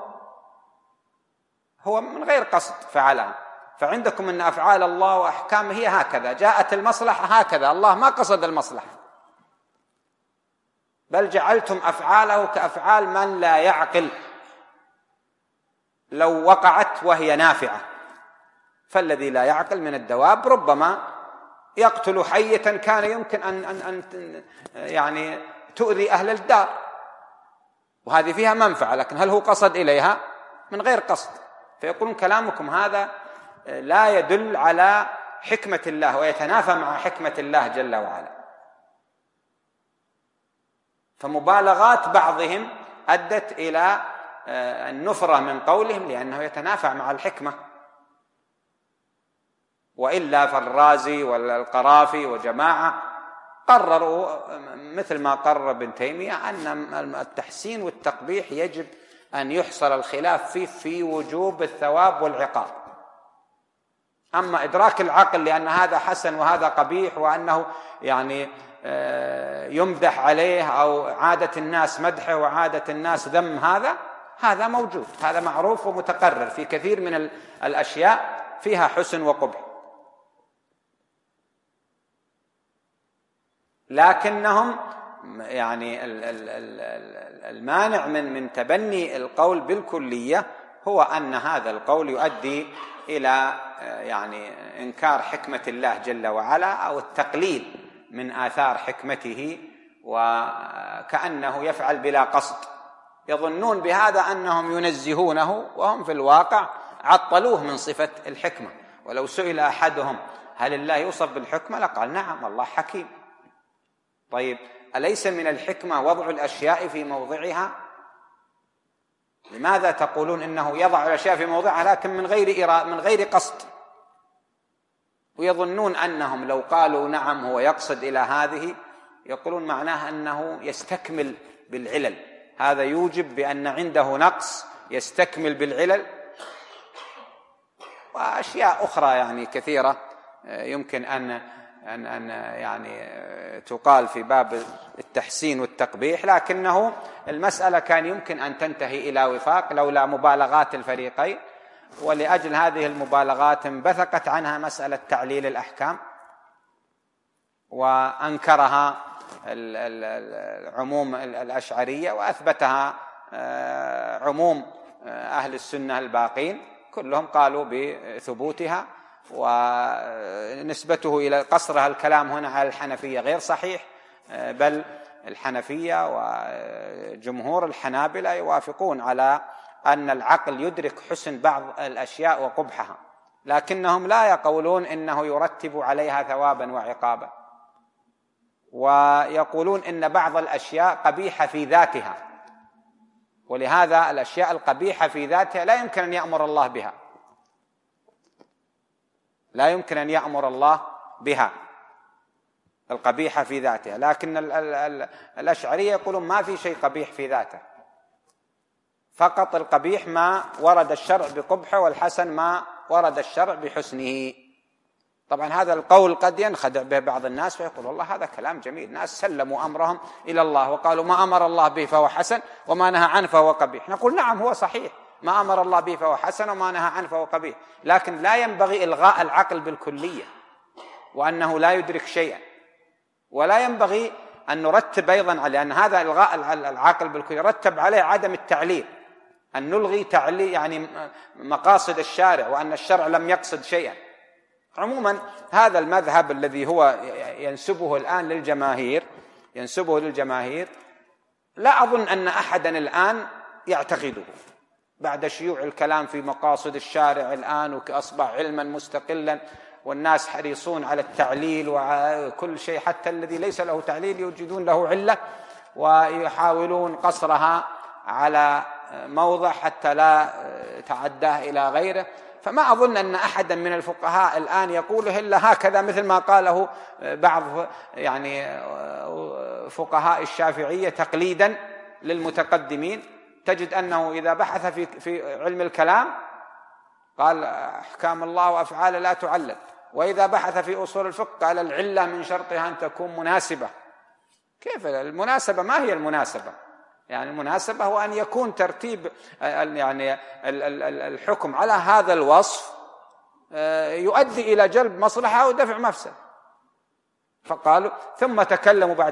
هو من غير قصد فعلها. فعندكم أن أفعال الله وأحكامه هي هكذا، جاءت المصلحة هكذا، الله ما قصد المصلحة، بل جعلتم أفعاله كأفعال من لا يعقل لو وقعت وهي نافعة. فالذي لا يعقل من الدواب ربما يقتل حية كان يمكن أن يعني تؤذي أهل الدار، وهذه فيها منفعة، لكن هل هو قصد إليها؟ من غير قصد. فيقولون كلامكم هذا لا يدل على حكمة الله ويتنافى مع حكمة الله جل وعلا. فمبالغات بعضهم أدت إلى النفرة من قولهم لأنه يتنافى مع الحكمة، وإلا فالرازي والقرافي وجماعة قرروا مثل ما قرر ابن تيمية أن التحسين والتقبيح يجب أن يحصل الخلاف فيه في وجوب الثواب والعقاب. أما إدراك العقل لأن هذا حسن وهذا قبيح وأنه يعني يمدح عليه أو عادة الناس مدحه وعادة الناس ذم هذا موجود، هذا معروف ومتقرر في كثير من الأشياء فيها حسن وقبح. لكنهم يعني المانع من تبني القول بالكلية هو أن هذا القول يؤدي إلى يعني إنكار حكمة الله جل وعلا أو التقليل من آثار حكمته، وكأنه يفعل بلا قصد. يظنون بهذا أنهم ينزهونه وهم في الواقع عطلوه من صفة الحكمة. ولو سئل أحدهم هل الله يوصف بالحكمة لقال نعم الله حكيم. طيب أليس من الحكمة وضع الأشياء في موضعها؟ لماذا تقولون إنه يضع الأشياء في موضعها لكن من غير قصد؟ ويظنون أنهم لو قالوا نعم هو يقصد إلى هذه يقولون معناه أنه يستكمل بالعلل، هذا يوجب بأن عنده نقص يستكمل بالعلل. وأشياء أخرى يعني كثيرة يمكن أن يعني تقال في باب التحسين والتقبيح، لكنه المسألة كان يمكن أن تنتهي إلى وفاق لولا مبالغات الفريقين، ولأجل هذه المبالغات انبثقت عنها مسألة تعليل الأحكام، وأنكرها عموم الأشعرية وأثبتها عموم أهل السنة الباقين، كلهم قالوا بثبوتها. ونسبته إلى قصرها الكلام هنا على الحنفية غير صحيح، بل الحنفية وجمهور الحنابلة يوافقون على أن العقل يدرك حسن بعض الأشياء وقبحها، لكنهم لا يقولون إنه يرتب عليها ثوابا وعقابا، ويقولون إن بعض الأشياء قبيحة في ذاتها، ولهذا الأشياء القبيحة في ذاتها لا يمكن أن يأمر الله بها، لا يمكن أن يأمر الله بها القبيحة في ذاتها. لكن الأشعرية يقولون ما في شيء قبيح في ذاته، فقط القبيح ما ورد الشرع بقبحه، والحسن ما ورد الشرع بحسنه. طبعا هذا القول قد ينخدع به بعض الناس فيقول والله هذا كلام جميل، ناس سلموا أمرهم إلى الله وقالوا ما أمر الله به فهو حسن وما نهى عنه فهو قبيح. نقول نعم هو صحيح، ما أمر الله به فهو حسن وما نهى عنه فهو قبيح، لكن لا ينبغي إلغاء العقل بالكلية وأنه لا يدرك شيئا، ولا ينبغي أن نرتب أيضا على أن هذا إلغاء العقل بالكلية يرتب عليه عدم التعليل، أن نلغي تعليل يعني مقاصد الشارع وأن الشرع لم يقصد شيئا. عموما هذا المذهب الذي هو ينسبه الآن للجماهير لا أظن أن أحدا الآن يعتقده بعد شيوع الكلام في مقاصد الشارع الآن، وأصبح علما مستقلا والناس حريصون على التعليل وكل شيء، حتى الذي ليس له تعليل يوجدون له علة ويحاولون قصرها على موضع حتى لا تعداه إلى غيره. فما أظن أن أحدا من الفقهاء الآن يقوله إلا هكذا، مثل ما قاله بعض يعني فقهاء الشافعية تقليدا للمتقدمين. تجد أنه إذا بحث في علم الكلام قال أحكام الله وأفعاله لا تعلل، وإذا بحث في أصول الفقه قال العلة من شرطها أن تكون مناسبة. كيف المناسبة؟ ما هي المناسبة؟ يعني المناسبة هو أن يكون ترتيب يعني الحكم على هذا الوصف يؤدي إلى جلب مصلحة ودفع مفسدة. فقالوا ثم تكلم بعد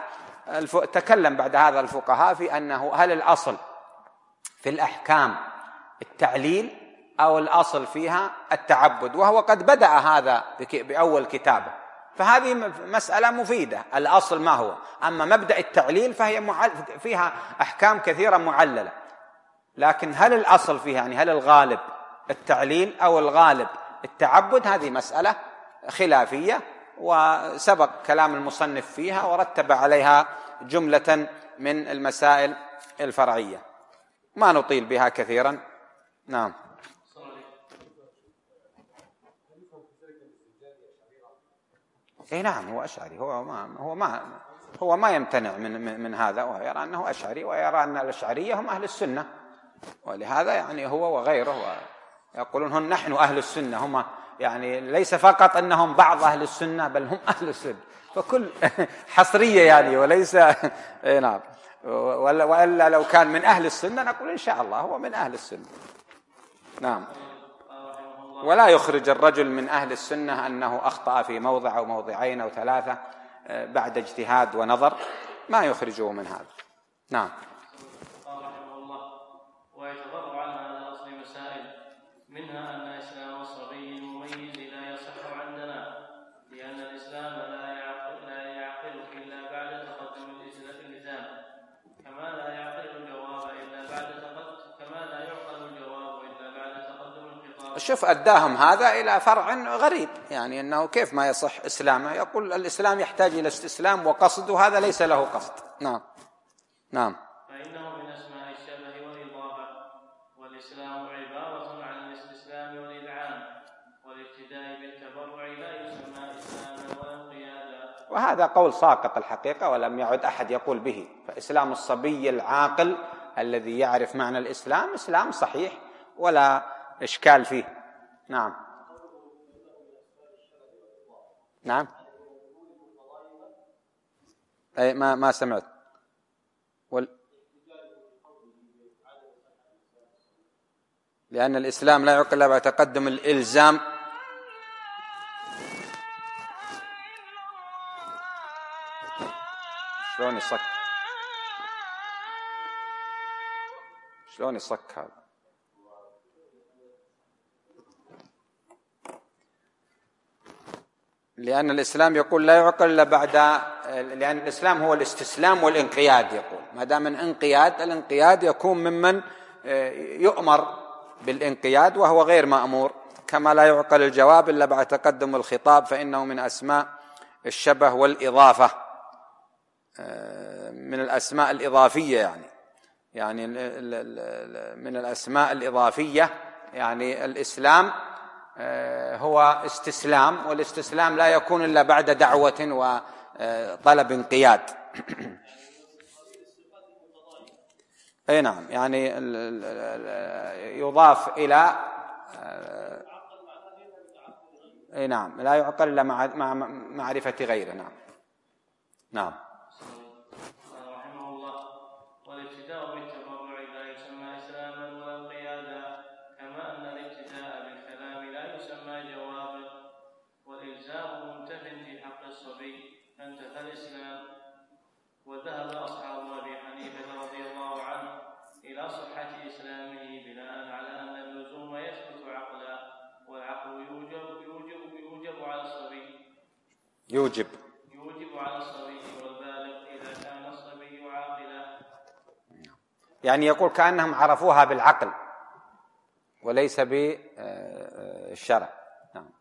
هذا الفقهاء في أنه هل الأصل في الأحكام التعليل أو الأصل فيها التعبد، وهو قد بدأ هذا بأول كتابه، فهذه مسألة مفيدة. الأصل ما هو؟ أما مبدأ التعليل فهي فيها أحكام كثيرة معللة، لكن هل الأصل فيها يعني هل الغالب التعليل أو الغالب التعبد؟ هذه مسألة خلافية، وسبق كلام المصنف فيها ورتب عليها جملة من المسائل الفرعية، ما نطيل بها كثيرا. نعم. اي نعم هو أشعري، هو ما يمتنع من هذا، وهو يرى أنه أشعري ويرى أن الأشعرية هم أهل السنة، ولهذا يعني هو وغيره يقولون هم نحن أهل السنة، هم يعني ليس فقط أنهم بعض أهل السنة بل هم أهل السنة، فكل حصرية يعني وليس نعم. وإلا لو كان من أهل السنة نقول إن شاء الله هو من أهل السنة. نعم. ولا يخرج الرجل من أهل السنة أنه أخطأ في موضع أو موضعين أو ثلاثة بعد اجتهاد ونظر، ما يخرجه من هذا. نعم. قال رحمه الله: ويتفرع عن هذا الأصل مسائل، منها أن إسلام الصبي المميز لا يصح عندنا، لأن الإسلام لا يعقل إلا بعد تقدم الإلزام، كما لا يعقل الجواب إلا بعد الخطاب. شوف أداهم هذا إلى فرع غريب، يعني أنه كيف ما يصح إسلامه؟ يقول الإسلام يحتاج إلى استسلام وقصد، وهذا ليس له قصد. نعم. نعم. فإنه من أسماء الشبه والإضافة، والإسلام عبارة عن الاستسلام والإذعان، والابتداء بالتبرع لا يسمى إسلاما ولا انقيادا. وهذا قول ساقط الحقيقة، ولم يعد أحد يقول به. فإسلام الصبي العاقل الذي يعرف معنى الإسلام إسلام صحيح ولا إشكال فيه، نعم نعم. أي ما سمعت. لأن الإسلام لا يعقل إلا بعد تقدم الإلزام. شلون يصك هذا؟ لأن الإسلام يقول لا يعقل إلا بعد، لأن الإسلام هو الاستسلام والانقياد. يقول ما دام الانقياد يكون ممن يؤمر بالانقياد وهو غير مأمور، كما لا يعقل الجواب إلا بعد تقدم الخطاب، فإنه من أسماء الشبه والإضافة، من الأسماء الإضافية، يعني من الأسماء الإضافية. يعني الإسلام هو استسلام، والاستسلام لا يكون إلا بعد دعوة وطلب انقياد. أي نعم، يعني يضاف إلى أي نعم، لا يعقل إلا مع معرفة غيره. نعم نعم. رحمه الله. والابتداء بالتبرع لا يسمى إسلاما ولا انقيادا، كما أن الابتداء بالكلام لا يسمى جوابا، والإلزام منتف في حق الصبي فانتفى الإسلام. وذهب أصحاب أبي حنيفة رضي الله عنه إلى صحة إسلامه بناء على أن اللزوم يثبت عقلا، والعقل يوجب على الصبي، يوجب على الصبي والبالغ إذا كان الصبي عاقلا. يعني يقول كأنهم عرفوها بالعقل وليس بالشرع. نعم.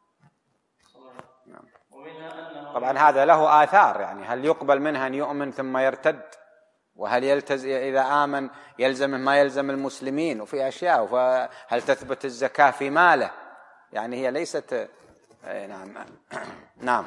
طبعا هذا له آثار، يعني هل يقبل منها أن يؤمن ثم يرتد؟ وهل إذا آمن يلزمه ما يلزم المسلمين؟ وفي أشياء، هل تثبت الزكاة في ماله؟ يعني هي ليست. نعم نعم.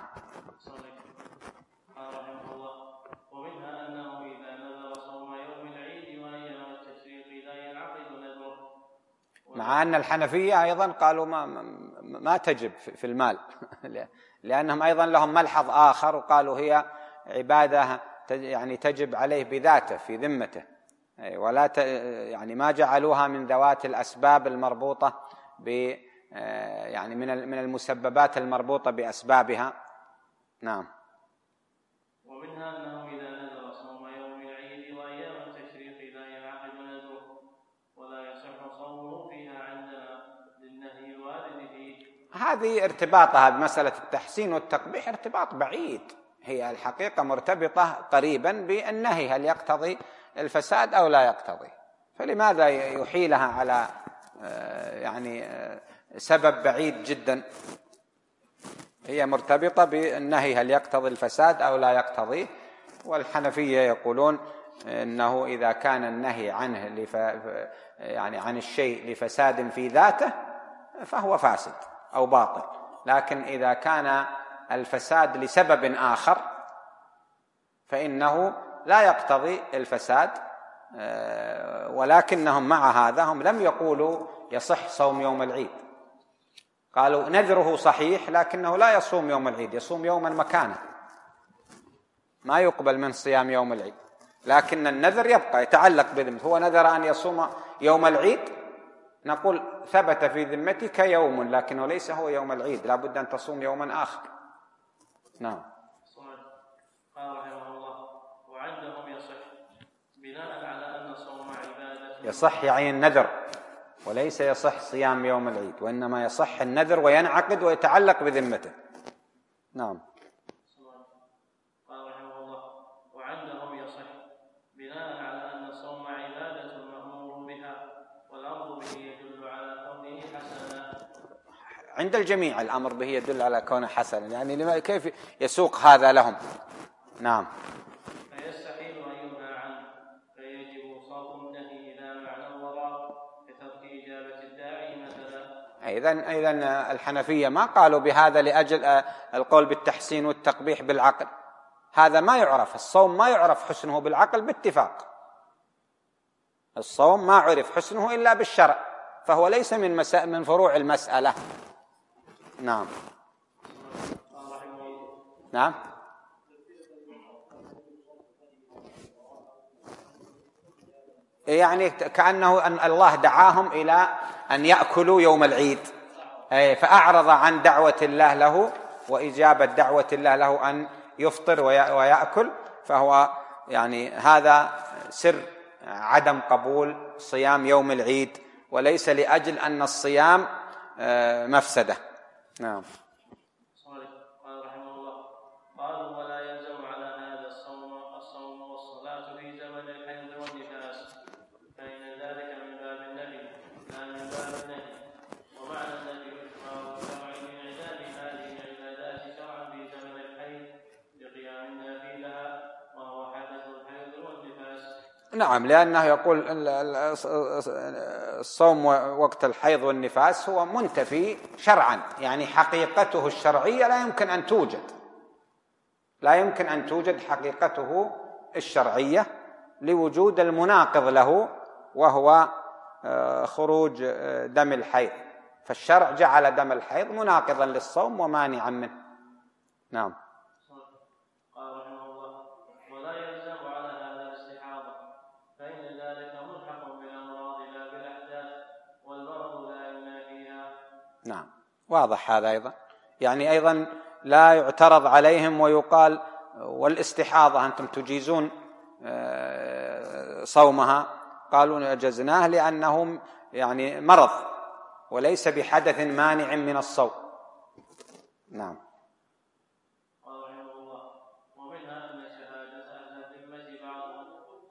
ومنها أنه إذا نذر صوم يوم العيد وأيام التشريق لا ينعقد نذره. مع أن الحنفية أيضا قالوا ما تجب في المال لأنهم أيضا لهم ملحظ آخر، وقالوا هي عبادة يعني تجب عليه بذاته في ذمته، ولا يعني ما جعلوها من ذوات الأسباب المربوطة يعني من المسببات المربوطة بأسبابها. نعم. ومنها أنه إذا نذر صوم يوم العيد وأيام التشريق لا ينعقد نذره ولا يصح صومه فيها عندنا للنهي الوارد فيه. هذه ارتباطها بمسألة التحسين والتقبيح ارتباط بعيد، هي الحقيقة مرتبطة قريبا بالنهي، هل يقتضي الفساد أو لا يقتضي؟ فلماذا يحيلها على يعني سبب بعيد جدا؟ هي مرتبطة بالنهي، هل يقتضي الفساد أو لا يقتضيه. والحنفية يقولون إنه إذا كان النهي عنه يعني عن الشيء لفساد في ذاته فهو فاسد أو باطل، لكن إذا كان الفساد لسبب آخر فإنه لا يقتضي الفساد. ولكنهم مع هذا هم لم يقولوا يصح صوم يوم العيد، قالوا نذره صحيح لكنه لا يصوم يوم العيد، يصوم يوما مكانه، ما يقبل من صيام يوم العيد، لكن النذر يبقى يتعلق بذمته. هو نذر أن يصوم يوم العيد، نقول ثبت في ذمتك يوم لكنه ليس هو يوم العيد، لا بد أن تصوم يوما آخر. نعم. قال رحمه الله: وعندهم يصح بناء على أن صوم عبادة. يصح يعني النذر، وليس يصح صيام يوم العيد، وإنما يصح النذر وينعقد ويتعلق بذمته. نعم. قال رحمه الله: وعندهم يصح بناء على أن صوم عبادة مأمور بها والأمر به يدل على كونه حسنا. عند الجميع الأمر به يدل على كونه حسنا، يعني كيف يسوق هذا لهم؟ نعم. فيستحيل أن ينهى عنه، فيجب صوم النهي إلى معنى الوراء كترك إجابة الداعي مثلا. إذن الحنفية ما قالوا بهذا لأجل القول بالتحسين والتقبيح بالعقل، هذا ما يعرف، الصوم ما يعرف حسنه بالعقل باتفاق، الصوم ما عرف حسنه إلا بالشرع، فهو ليس من فروع المسألة، نعم. نعم. يعني كأنه أن الله دعاهم إلى أن يأكلوا يوم العيد، فأعرض عن دعوة الله له وإجابة دعوة الله له أن يفطر ويأكل، فهو يعني هذا سر عدم قبول صيام يوم العيد، وليس لأجل أن الصيام مفسدة. نعم. قال رحمه الله: قالوا ولا يلزم على هذا الصوم والصلاة في زمن الحيض والنفاس، فإن ذلك من باب النفي لا من باب النهي. ومعنى النفي إخبار الشرع بإعداد هذه العبادات شرعا في زمن الحيض لقيام النافي لها، وهو حدث الحيض والنفاس. نعم، لأنه يقول الصوم وقت الحيض والنفاس هو منتفي شرعا، يعني حقيقته الشرعية لا يمكن أن توجد حقيقته الشرعية لوجود المناقض له، وهو خروج دم الحيض، فالشرع جعل دم الحيض مناقضا للصوم ومانعا منه. نعم. قال رحمه الله: ولا يلزم على هذا الاستحاضة، فإن ذلك ملحق بالأمراض لا بالأحداث، والمرض لا ينافيها. نعم، واضح هذا أيضا، يعني أيضا لا يعترض عليهم ويقال والاستحاضة أنتم تجيزون صومها، قالوا أجزناه لأنه يعني مرض وليس بحدث مانع من الصوم. نعم. قال رحمه الله: ومنها أن شهادة أهل الذمة بعضهم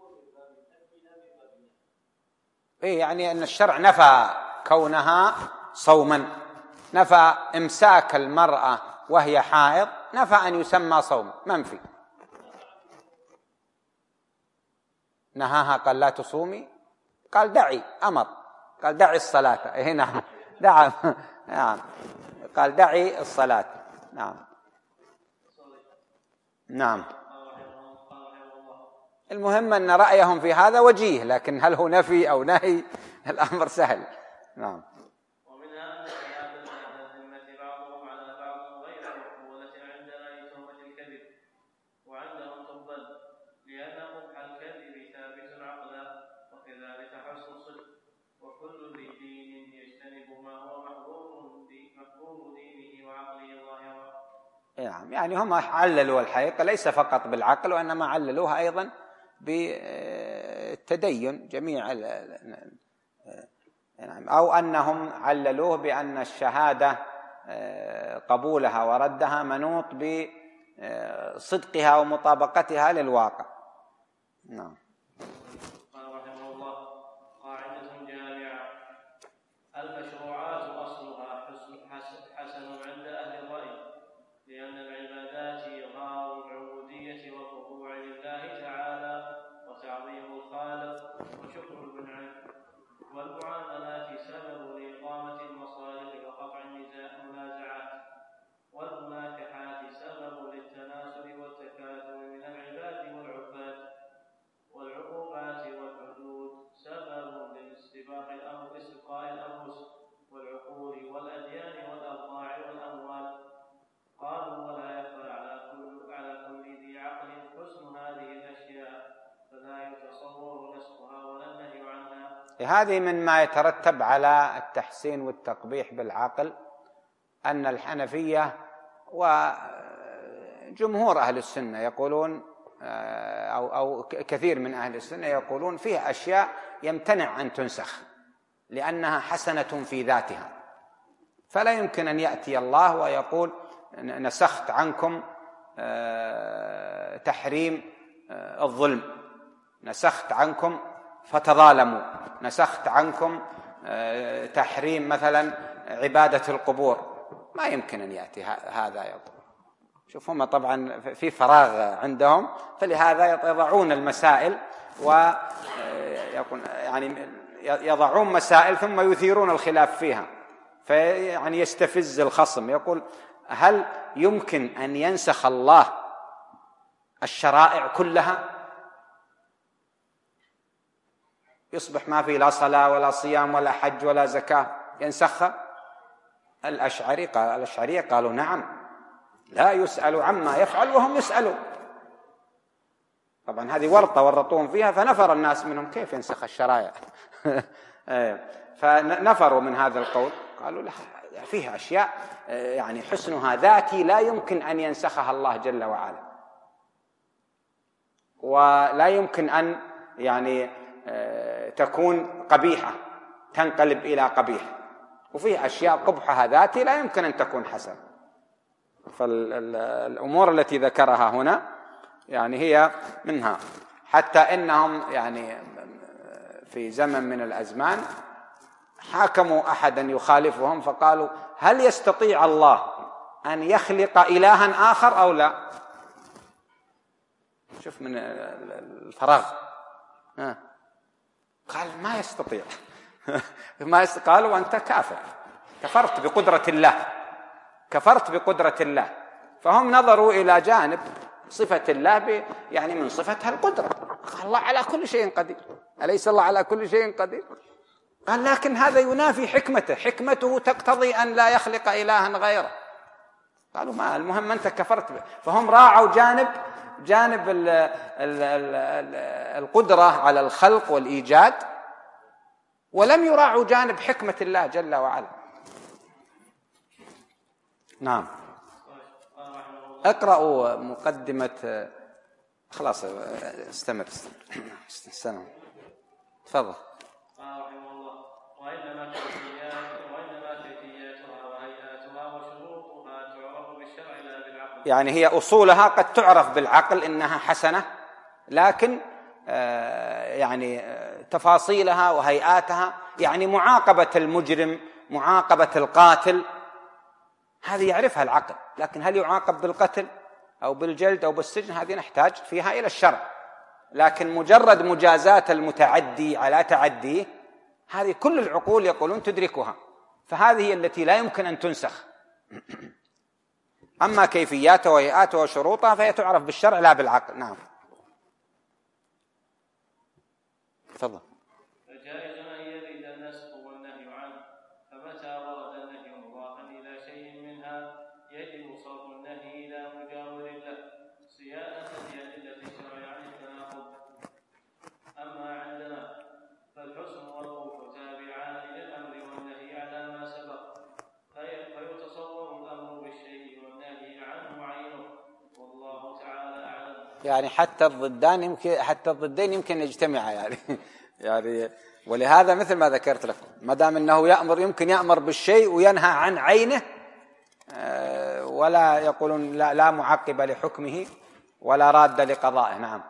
يعني أن الشرع نفى كونها صوما، نفى إمساك المرأة وهي حائض، نفى أن يسمى صوم، منفي. نهاها قال لا تصومي، قال دعي، أمر قال دعي الصلاة. هنا دعا، نعم، قال دعي الصلاة. نعم. نعم. المهم أن رأيهم في هذا وجيه، لكن هل هو نفي أو نهي الأمر سهل. نعم. ومنها أن شهادة أهل الذمة بعضهم على بعض غير مقبولة عندنا لتهمة الكذب، وعندهم تقبل لأن قبح الكذب ثابت عقلا، وكذلك حسن الصدق، وكل ذي دين يجتنب ما هو محظور دينه وعقله ظاهرا. نعم، يعني هم عللوا الحقيقة ليس فقط بالعقل، وإنما عللوها أيضا بالتدين جميع، أو أنهم عللوه بأن الشهادة قبولها وردها منوط بصدقها ومطابقتها للواقع. نعم. قال رحمه الله: قاعدة جامعة: المشروعات أصلها حسن عند أهل الرأي، لأن العبادات إظهار العبودية والخضوع لله تعالى وتعظيم الخالق وشكر المنعم، والمعاملات سبب لإقامة المصالح وقطع المنازعات، والمناكحات سبب للتناسل والتكاثر من العباد والعباد، والعقوبات والحدود سبب لاستباق الأنفس والعقول والأديان والأبضاع والأموال. قالوا ولا يخفى على كل ذي عقل حسن هذه الأشياء، فلا يتصور نسخها ولا النهي عنها. هذه من ما يترتب على التحسين والتقبيح بالعقل، أن الحنفية وجمهور أهل السنة يقولون، أو كثير من أهل السنة يقولون فيها أشياء يمتنع أن تنسخ لأنها حسنة في ذاتها، فلا يمكن أن يأتي الله ويقول نسخت عنكم تحريم الظلم، نسخت عنكم فتظالموا، نسخت عنكم تحريم مثلا عبادة القبور، ما يمكن أن يأتي هذا. يقول شوف هم طبعا في فراغ عندهم، فلهذا يضعون المسائل يعني يضعون مسائل ثم يثيرون الخلاف فيها، فيعني يستفز الخصم. يقول هل يمكن أن ينسخ الله الشرائع كلها؟ يصبح ما في لا صلاة ولا صيام ولا حج ولا زكاة، ينسخها؟ الأشعرية قالوا نعم، لا يسأل عما يفعل وهم يسألون. طبعا هذه ورطوهم فيها، فنفر الناس منهم كيف ينسخ الشرائع. فنفروا من هذا القول، قالوا لا، فيها أشياء يعني حسنها ذاتي لا يمكن أن ينسخها الله جل وعلا، ولا يمكن أن يعني تكون قبيحة تنقلب إلى قبيح، وفيه أشياء قبحها ذاتي لا يمكن أن تكون حسنة. فالأمور التي ذكرها هنا يعني هي منها، حتى إنهم يعني في زمن من الأزمان حاكموا أحدا يخالفهم فقالوا هل يستطيع الله أن يخلق إلها آخر أو لا؟ شوف من الفراغ، قال ما يستطيع. قالوا أنت كافر، كفرت بقدرة الله، كفرت بقدرة الله. فهم نظروا إلى جانب صفة الله يعني من صفتها القدرة، قال الله على كل شيء قدير، أليس الله على كل شيء قدير؟ قال لكن هذا ينافي حكمته، حكمته تقتضي أن لا يخلق إلها غيره. قالوا ما المهم أنت كفرت به. فهم راعوا جانب القدرة على الخلق والإيجاد، ولم يراعوا جانب حكمة الله جل وعلا. نعم. اقرأوا مقدمة، خلاص استمر. تفضل. قال رحمه الله: وإنما كيفياتها وهيئاتها وشروطها تعرف بالشرع لا بالعقل. يعني هي أصولها قد تعرف بالعقل إنها حسنة، لكن يعني تفاصيلها وهيئاتها، يعني معاقبة المجرم، معاقبة القاتل، هذه يعرفها العقل، لكن هل يعاقب بالقتل أو بالجلد أو بالسجن؟ هذه نحتاج فيها إلى الشرع. لكن مجرد مجازاة المتعدي على تعديه، هذه كل العقول يقولون تدركها، فهذه هي التي لا يمكن أن تنسخ. أما كيفياتها وهيئاتها وشروطها فهي تعرف بالشرع لا بالعقل. نعم. تفضل. فجائز أن يرد النسخ والنهي عنه، فمتى ورد النهي مضافا إلى شيء منها يجب صرف النهي إلى مجاور له صيانة لأدلة الشرع عن التناقض. أما عندنا فالحسن والخوف تابعان للأمر والنهي على ما سبق، فيتصور الأمر بالشيء والنهي عنه عينه، والله تعالى أعلم. يعني حتى الضدين يمكن يجتمعا يعني ولهذا مثل ما ذكرت لكم، ما دام انه يمكن يأمر بالشيء وينهى عن عينه، ولا يقولون لا معقب لحكمه ولا راد لقضائه. نعم.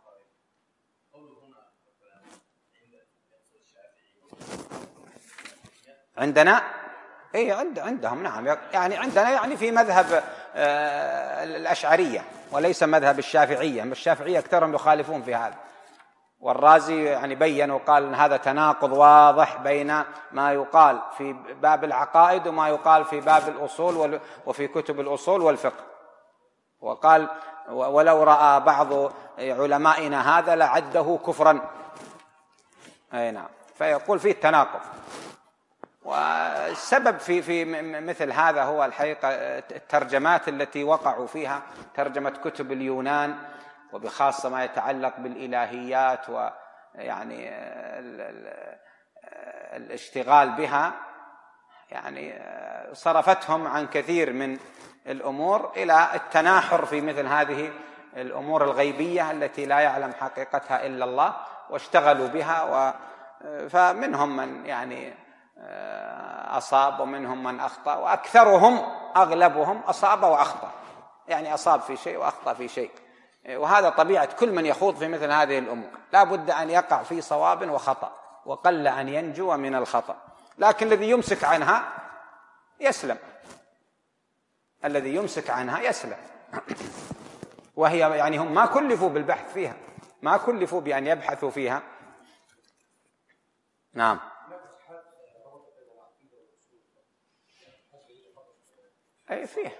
عندنا عندهم نعم، يعني عندنا يعني في مذهب الأشعرية وليس مذهب الشافعية. الشافعية أكثرهم يخالفون في هذا، والرازي يعني بين وقال أن هذا تناقض واضح بين ما يقال في باب العقائد وما يقال في باب الأصول وفي كتب الأصول والفقه. وقال ولو رأى بعض علمائنا هذا لعده كفرا. أي نعم. فيقول فيه التناقض، والسبب في مثل هذا هو الحقيقة الترجمات التي وقعوا فيها، ترجمة كتب اليونان، وبخاصة ما يتعلق بالإلهيات ويعني الاشتغال بها، يعني صرفتهم عن كثير من الأمور إلى التناحر في مثل هذه الأمور الغيبية التي لا يعلم حقيقتها إلا الله، واشتغلوا بها. فمنهم من يعني أصاب ومنهم من أخطأ، وأكثرهم أغلبهم أصاب وأخطأ، يعني أصاب في شيء وأخطأ في شيء. وهذا طبيعة كل من يخوض في مثل هذه الأمور، لا بد أن يقع في صواب وخطأ، وقل أن ينجو من الخطأ. لكن الذي يمسك عنها يسلم، الذي يمسك عنها يسلم. وهي يعني هم ما كلفوا بالبحث فيها، ما كلفوا بأن يبحثوا فيها. نعم. أي فيه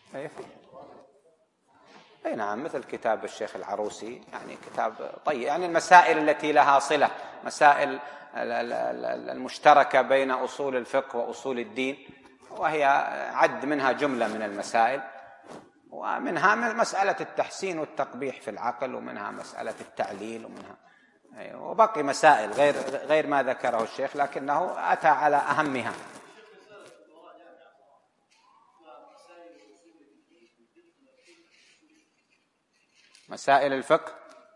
أي نعم، مثل كتاب الشيخ العروسي، يعني كتاب طيب، يعني المسائل التي لها صلة، مسائل المشتركة بين أصول الفقه وأصول الدين، وهي عد منها جملة من المسائل، ومنها مسألة التحسين والتقبيح في العقل، ومنها مسألة التعليل، ومنها وبقي مسائل غير ما ذكره الشيخ، لكنه أتى على أهمها. مسائل الفقه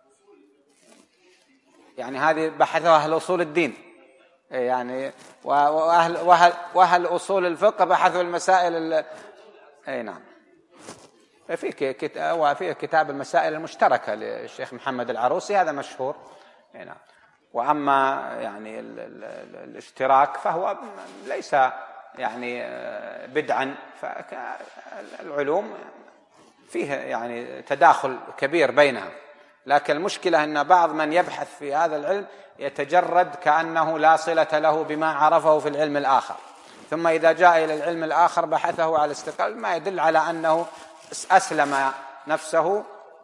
يعني هذه بحثها أهل أصول الدين، يعني وأهل أصول الفقه بحثوا المسائل أي نعم. في كتاب المسائل المشتركة للشيخ محمد العروسي، هذا مشهور. أي نعم. وأما يعني الاشتراك فهو ليس يعني بدعا، فالعلوم فيه يعني تداخل كبير بينها، لكن المشكلة أن بعض من يبحث في هذا العلم يتجرد كأنه لا صلة له بما عرفه في العلم الآخر، ثم إذا جاء إلى العلم الآخر بحثه على استقلال، ما يدل على أنه أسلم نفسه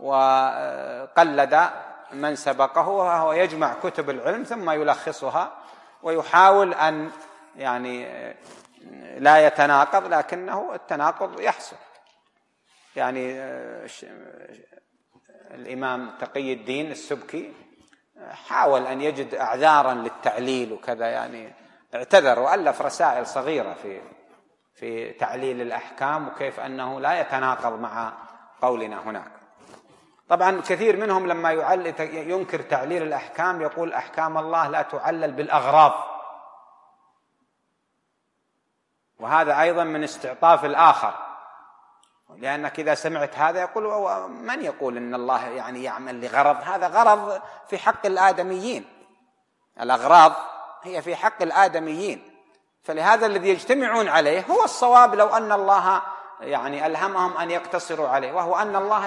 وقلد من سبقه، وهو يجمع كتب العلم ثم يلخصها ويحاول أن يعني لا يتناقض، لكنه التناقض يحصل. يعني الإمام تقي الدين السبكي حاول أن يجد أعذارا للتعليل وكذا، يعني اعتذر وألف رسائل صغيرة في تعليل الأحكام، وكيف أنه لا يتناقض مع قولنا هناك. طبعا كثير منهم لما ينكر تعليل الأحكام يقول أحكام الله لا تعلل بالأغراض، وهذا أيضا من استعطاف الآخر، لأنك إذا سمعت هذا يقول من يقول إن الله يعني يعمل لغرض؟ هذا غرض في حق الآدميين، الأغراض هي في حق الآدميين، فلهذا الذي يجتمعون عليه هو الصواب لو أن الله يعني ألهمهم أن يقتصروا عليه، وهو أن الله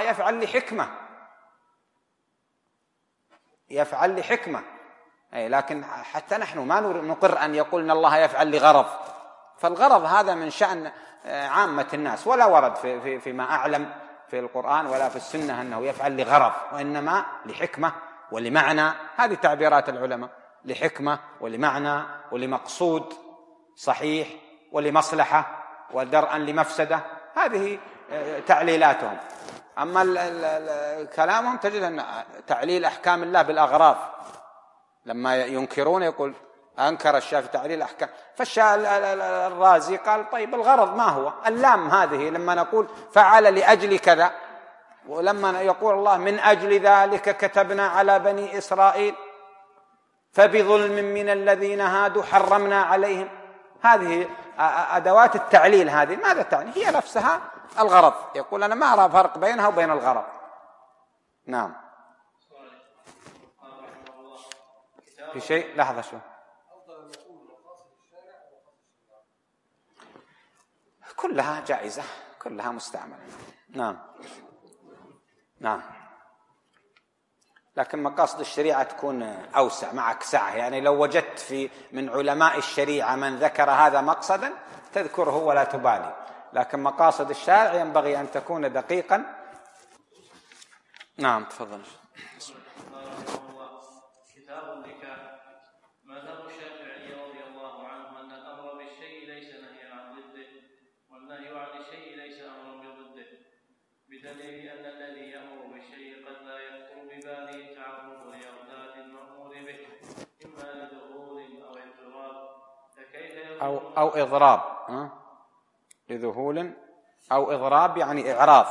يفعل لحكمة. لكن حتى نحن ما نقر أن يقول إن الله يفعل لغرض، فالغرض هذا من شأن عامة الناس، ولا ورد فيما أعلم في القرآن ولا في السنة أنه يفعل لغرض، وإنما لحكمة ولمعنى. هذه تعبيرات العلماء: لحكمة ولمعنى ولمقصود صحيح ولمصلحة ودرءا لمفسدة، هذه تعليلاتهم. أما كلامهم تجد أن تعليل أحكام الله بالأغراض، لما ينكرون يقول أنكر الشافعي تعليل الأحكام، فالرازي قال طيب الغرض ما هو؟ اللام هذه لما نقول فعل لأجل كذا، ولما يقول الله من أجل ذلك كتبنا على بني إسرائيل فبظلم من الذين هادوا حرمنا عليهم، هذه أدوات التعليل، هذه ماذا تعني؟ هي نفسها الغرض. يقول أنا ما أرى فرق بينها وبين الغرض. نعم. في شيء لحظة شو كلها جائزة، كلها مستعملة. نعم. لكن مقاصد الشريعة تكون أوسع معك سعة، يعني لو وجدت من علماء الشريعة من ذكر هذا مقصدا تذكره ولا تبالي، لكن مقاصد الشارع ينبغي أن تكون دقيقا. نعم تفضل. كتاب النكاح. مذهب الشافعي رضي الله عنه أن الأمر بالشيء ليس نهيا عن ضده، والنهي عن الشيء ليس أمرا بضده، بدليل أن الذي يأمر بالشيء قد لا يخطر بباله التعرض لإرتاد المأمور به، إما لذهول أو اضطراب، فكيف أو إضراب، لذهول أو إضراب يعني إعراض.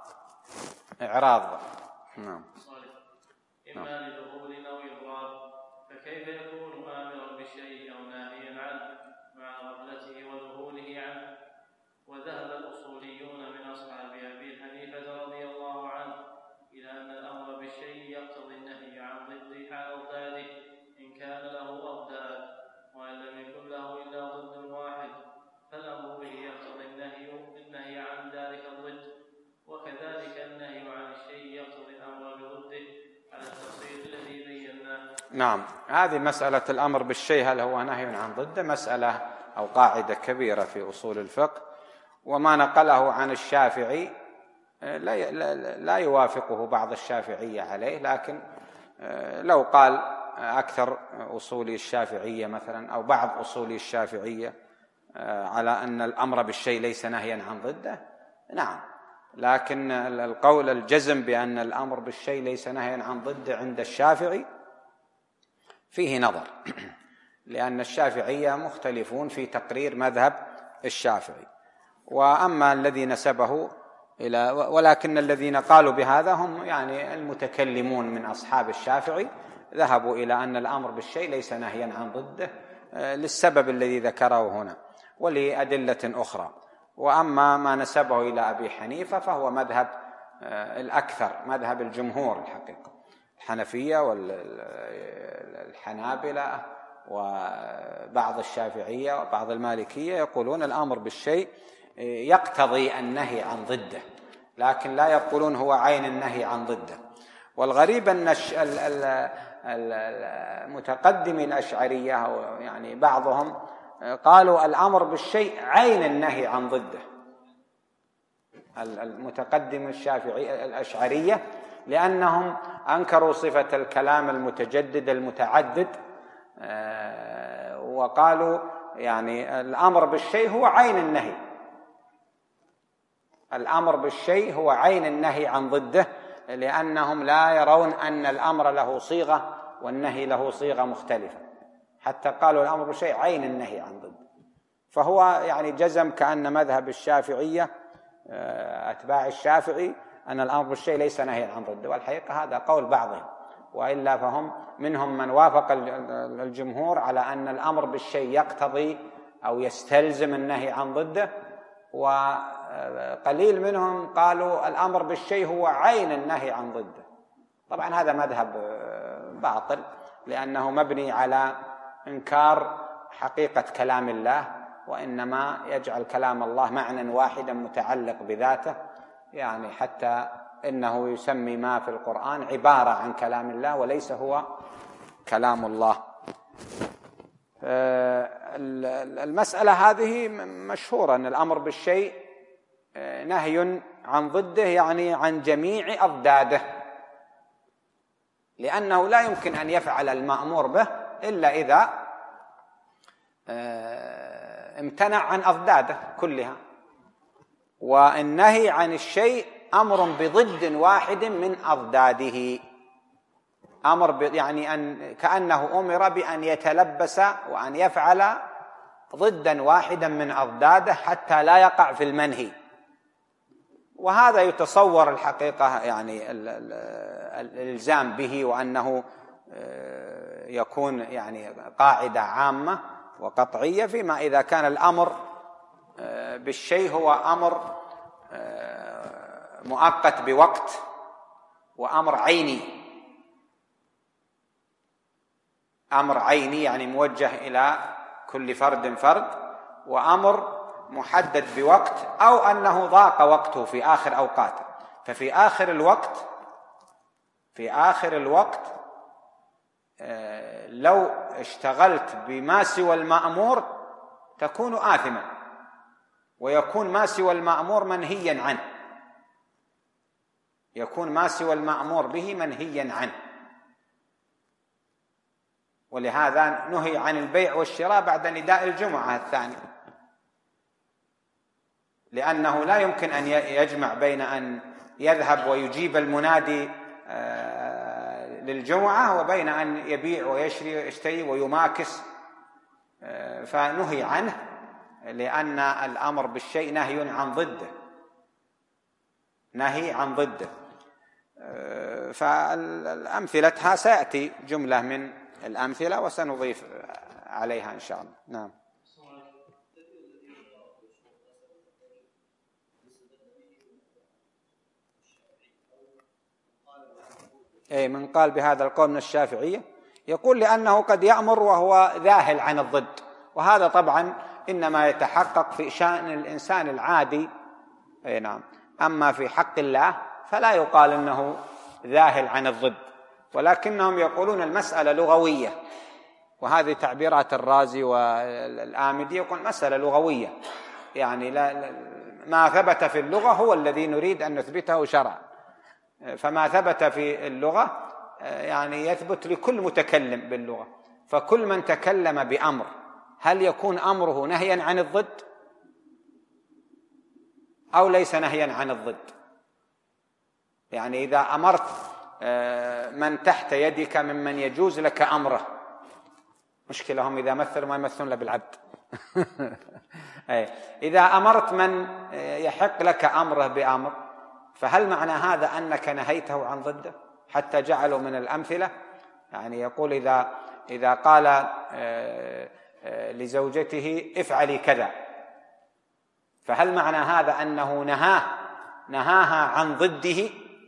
نعم. إما لذهول أو إضراب، فكيف يكون آمرا بالشيء أو ناهيا عنه مع غفلته وذهوله عنه؟ وذهب الأصوليون من أصحاب أبي حنيفة رضي الله عنه إلى أن الأمر بالشيء يقتضي النهي عن ضده على أضداده إن كان له أضداد، وإن لم يكن له إلا ضد واحد فالأمر به يقتضي النهي عن ذلك الضد، وكذلك النهي عن الشيء يقتضي الأمر بضده على التفصيل الذي بيناه. نعم. هذه مسألة الأمر بالشيء هل هو نهي عن ضده مسألة أو قاعدة كبيرة في أصول الفقه، وما نقله عن الشافعي لا يوافقه بعض الشافعية عليه، لكن لو قال أكثر أصولي الشافعية مثلا أو بعض أصولي الشافعية على أن الأمر بالشيء ليس نهيا عن ضده؟ نعم، لكن القول الجزم بأن الأمر بالشيء ليس نهيا عن ضده عند الشافعي فيه نظر، لأن الشافعية مختلفون في تقرير مذهب الشافعي. وأما الذي نسبه ولكن الذين قالوا بهذا هم يعني المتكلمون من أصحاب الشافعي، ذهبوا إلى أن الأمر بالشيء ليس نهيا عن ضده للسبب الذي ذكره هنا ولأدلة أخرى. وأما ما نسبه إلى أبي حنيفة فهو مذهب الأكثر، مذهب الجمهور الحقيقة، الحنفية والحنابلة وبعض الشافعية وبعض المالكية يقولون الأمر بالشيء يقتضي النهي عن ضده، لكن لا يقولون هو عين النهي عن ضده. والغريب أن المتقدمي الأشعرية يعني بعضهم قالوا الأمر بالشيء عين النهي عن ضده، المتقدم الشافعي الأشعرية، لأنهم أنكروا صفة الكلام المتجدد المتعدد، وقالوا يعني الأمر بالشيء هو عين النهي، الأمر بالشيء هو عين النهي عن ضده، لأنهم لا يرون أن الأمر له صيغة والنهي له صيغة مختلفة، حتى قالوا الأمر بالشيء عين النهي عن ضده. فهو يعني جزم كأن مذهب الشافعية أتباع الشافعي أن الأمر بالشيء ليس نهيا عن ضده، والحقيقة هذا قول بعضهم، وإلا فهم منهم من وافق الجمهور على أن الأمر بالشيء يقتضي أو يستلزم النهي عن ضده، وقليل منهم قالوا الأمر بالشيء هو عين النهي عن ضده. طبعا هذا مذهب باطل، لأنه مبني على إنكار حقيقة كلام الله، وإنما يجعل كلام الله معنى واحدا متعلق بذاته، يعني حتى إنه يسمي ما في القرآن عبارة عن كلام الله وليس هو كلام الله. المسألة هذه مشهورة، أن الأمر بالشيء نهي عن ضده يعني عن جميع أضداده، لأنه لا يمكن أن يفعل المأمور به إلا إذا امتنع عن أضداده كلها. والنهي عن الشيء أمر بضد واحد من أضداده، أمر يعني كأنه أمر بأن يتلبس وأن يفعل ضدا واحدا من أضداده حتى لا يقع في المنهي. وهذا يتصور الحقيقة يعني الإلزام به، وأنه يكون يعني قاعدة عامة وقطعية، فيما إذا كان الأمر بالشيء هو أمر مؤقت بوقت، وأمر عيني، أمر عيني يعني موجه إلى كل فرد فرد، وأمر محدد بوقت، أو أنه ضاق وقته في آخر أوقاته. ففي آخر الوقت لو اشتغلت بما سوى المأمور تكون آثما، ويكون ما سوى المأمور منهيا عنه، يكون ما سوى المأمور به منهيا عنه. ولهذا نهي عن البيع والشراء بعد نداء الجمعة الثاني، لأنه لا يمكن أن يجمع بين أن يذهب ويجيب المنادي للجمعة وبين أن يبيع ويشتري ويماكس، فنهي عنه، لأن الأمر بالشيء نهي عن ضده، نهي عن ضده. فالأمثلة سيأتي جملة من الأمثلة وسنضيف عليها إن شاء الله. نعم. من قال بهذا القول من الشافعية يقول لأنه قد يأمر وهو ذاهل عن الضد، وهذا طبعا إنما يتحقق في شأن الإنسان العادي. نعم. أما في حق الله فلا يقال إنه ذاهل عن الضد، ولكنهم يقولون المسألة لغوية، وهذه تعبيرات الرازي والآمدي، يقول مسألة لغوية، يعني ما ثبت في اللغة هو الذي نريد أن نثبته شرعا. فما ثبت في اللغة يعني يثبت لكل متكلم باللغة، فكل من تكلم بأمر هل يكون أمره نهيا عن الضد أو ليس نهيا عن الضد؟ يعني إذا أمرت من تحت يدك ممن يجوز لك أمره، مشكلة هم إذا مثلوا ما يمثلون إلا بالعبد إذا أمرت من يحق لك أمره بأمر، فهل معنى هذا أنك نهيته عن ضده؟ حتى جعلوا من الأمثلة، يعني يقول إذا قال لزوجته افعلي كذا، فهل معنى هذا أنه نهاها عن ضده؟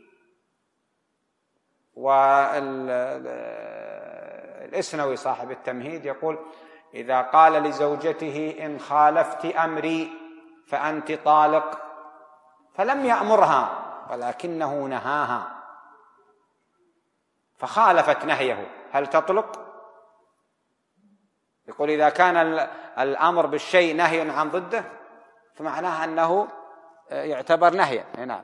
والإسنوي صاحب التمهيد يقول إذا قال لزوجته إن خالفت أمري فأنت طالق، فلم يأمرها ولكنه نهاها فخالفت نهيه، هل تطلق؟ يقول إذا كان الأمر بالشيء نهي عن ضده فمعناه أنه يعتبر نهيا. نعم.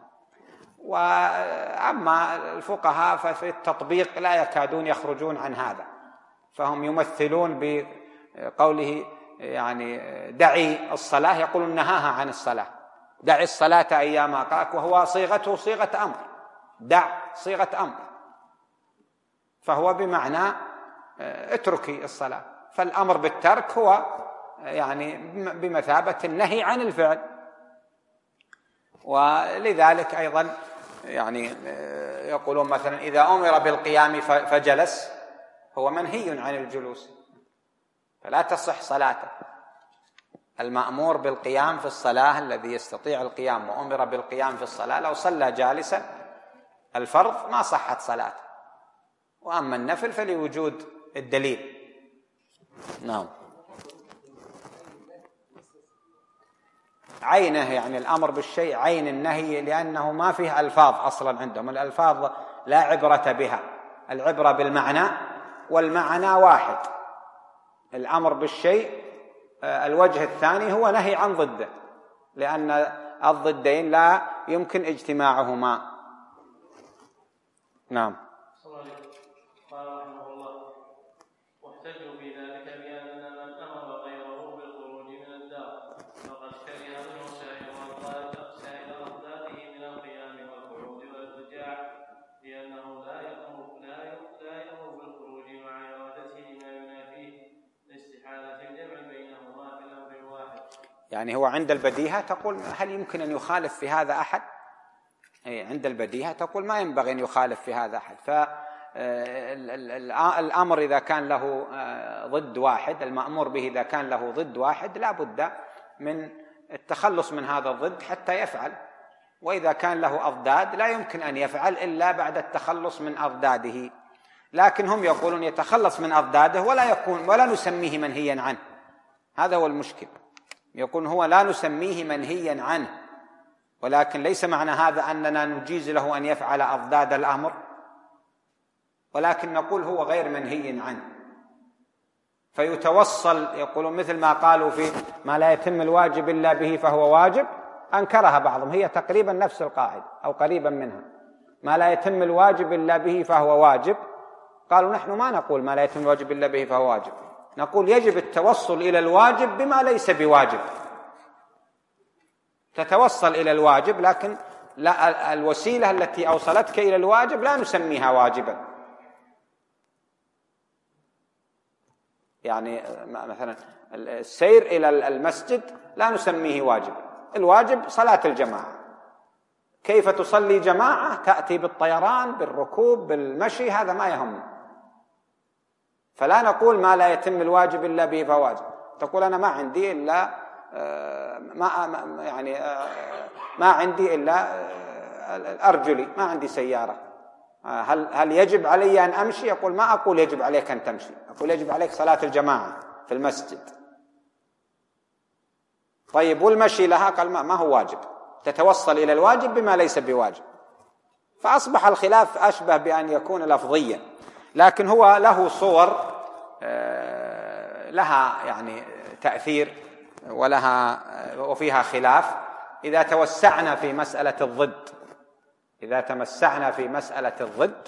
وأما الفقهاء ففي التطبيق لا يكادون يخرجون عن هذا، فهم يمثلون بقوله يعني دعي الصلاة، يقولون نهاها عن الصلاة، دعي الصلاة أيام أقاك، وهو صيغته صيغة أمر، دع صيغة أمر، فهو بمعنى اتركي الصلاة، فالأمر بالترك هو يعني بمثابة النهي عن الفعل. ولذلك أيضا يعني يقولون مثلا إذا أمر بالقيام فجلس هو منهي عن الجلوس، فلا تصح صلاته. المأمور بالقيام في الصلاة الذي يستطيع القيام وأمر بالقيام في الصلاة لو صلى جالسا الفرض ما صحت صلاته، وأما النفل فلوجود الدليل. نعم. عينه يعني الأمر بالشيء عين النهي، لأنه ما فيه ألفاظ أصلا عندهم، الألفاظ لا عبرة بها، العبرة بالمعنى، والمعنى واحد. الأمر بالشيء الوجه الثاني هو نهي عن ضده، لأن الضدين لا يمكن اجتماعهما. نعم. قال رحمه الله: واحتجوا في ذلك بأن من أمر غيره بالخروج من الدار فقد كره منه سائر أضداده من القيام والقعود والارتجاع، لأنه لا يأمر بالخروج مع إرادته ما ينافيه لاستحالة الجمع بينهما في الأمر الواحد. يعني هو عند البديهة تقول هل يمكن أن يخالف في هذا أحد؟ عند البديهة تقول ما ينبغي أن يخالف في هذا أحد. فالأمر إذا كان له ضد واحد، المأمور به إذا كان له ضد واحد لا بد من التخلص من هذا الضد حتى يفعل، وإذا كان له أضداد لا يمكن أن يفعل إلا بعد التخلص من أضداده. لكن هم يقولون يتخلص من أضداده ولا نسميه منهيا عنه، هذا هو المشكل. يقول هو لا نسميه منهيا عنه، ولكن ليس معنى هذا أننا نجيز له أن يفعل أضداد الأمر، ولكن نقول هو غير منهي عنه. فيتوصل، يقولون مثل ما قالوا في ما لا يتم الواجب إلا به فهو واجب، أنكرها بعضهم، هي تقريبا نفس القاعدة أو قريبا منها. ما لا يتم الواجب إلا به فهو واجب، قالوا نحن ما نقول ما لا يتم الواجب إلا به فهو واجب، نقول يجب التوصل إلى الواجب بما ليس بواجب. تتوصل إلى الواجب، لكن لا الوسيلة التي أوصلتك إلى الواجب لا نسميها واجبا. يعني مثلا السير إلى المسجد لا نسميه واجب، الواجب صلاة الجماعة. كيف تصلي جماعة؟ تأتي بالطيران، بالركوب، بالمشي، هذا ما يهم. فلا نقول ما لا يتم الواجب إلا به فواجب. تقول أنا ما عندي إلا ما عندي إلا أرجلي، ما عندي سيارة، هل يجب علي أن أمشي؟ يقول ما أقول يجب عليك أن تمشي، أقول يجب عليك صلاة الجماعة في المسجد. طيب والمشي لها؟ قال ما هو واجب، تتوصل إلى الواجب بما ليس بواجب. فأصبح الخلاف أشبه بأن يكون لفظيا، لكن هو له صور لها يعني تأثير وفيها خلاف. إذا توسعنا في مسألة الضد، إذا تمسعنا في مسألة الضد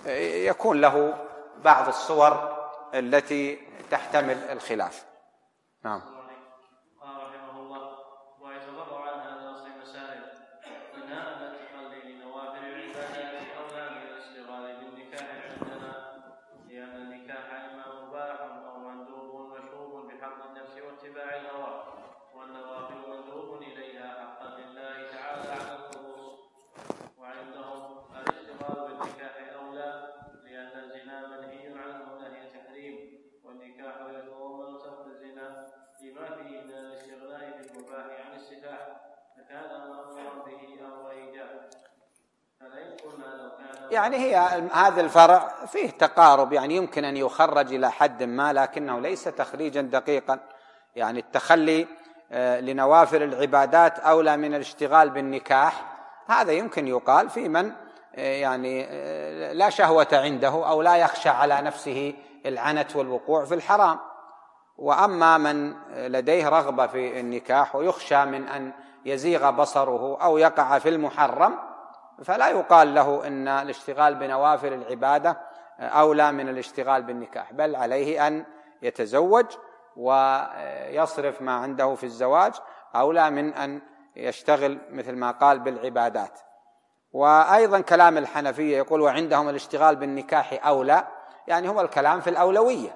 يكون له بعض الصور التي تحتمل الخلاف. نعم. قال رحمه الله: ويتبرع عن هذا الأصل مسائل، منها أن التخلي لنوافل العبادات أولى من الاشتغال بالنكاح عندنا، لأن النكاح إما مباح أو مندوب مشروب بحق النفس واتباع الهوى، والنوافل مندوب إليها حقا لله تعالى على الخلوص. وعندهم الاشتغال بالنكاح أولى، لأن الزنا منهي عنه نهي تحريم، والنكاح يتضمن ترك الزنا لما فيه من الاستغناء بالمباح عن السفاح، فكان مأمورا به أمر إيجاب. فلئن قلنا لو كان يعني هذا الفرع فيه تقارب، يعني يمكن أن يخرج إلى حد ما، لكنه ليس تخريجا دقيقا. يعني التخلي لنوافل العبادات أولى من الاشتغال بالنكاح، هذا يمكن يقال في من يعني لا شهوة عنده أو لا يخشى على نفسه العنت والوقوع في الحرام. وأما من لديه رغبة في النكاح ويخشى من أن يزيغ بصره أو يقع في المحرم، فلا يقال له إن الاشتغال بنوافل العبادة أولى من الاشتغال بالنكاح، بل عليه أن يتزوج ويصرف ما عنده في الزواج أولى من أن يشتغل مثل ما قال بالعبادات. وأيضا كلام الحنفية يقول وعندهم الاشتغال بالنكاح أولى، يعني هو الكلام في الأولوية.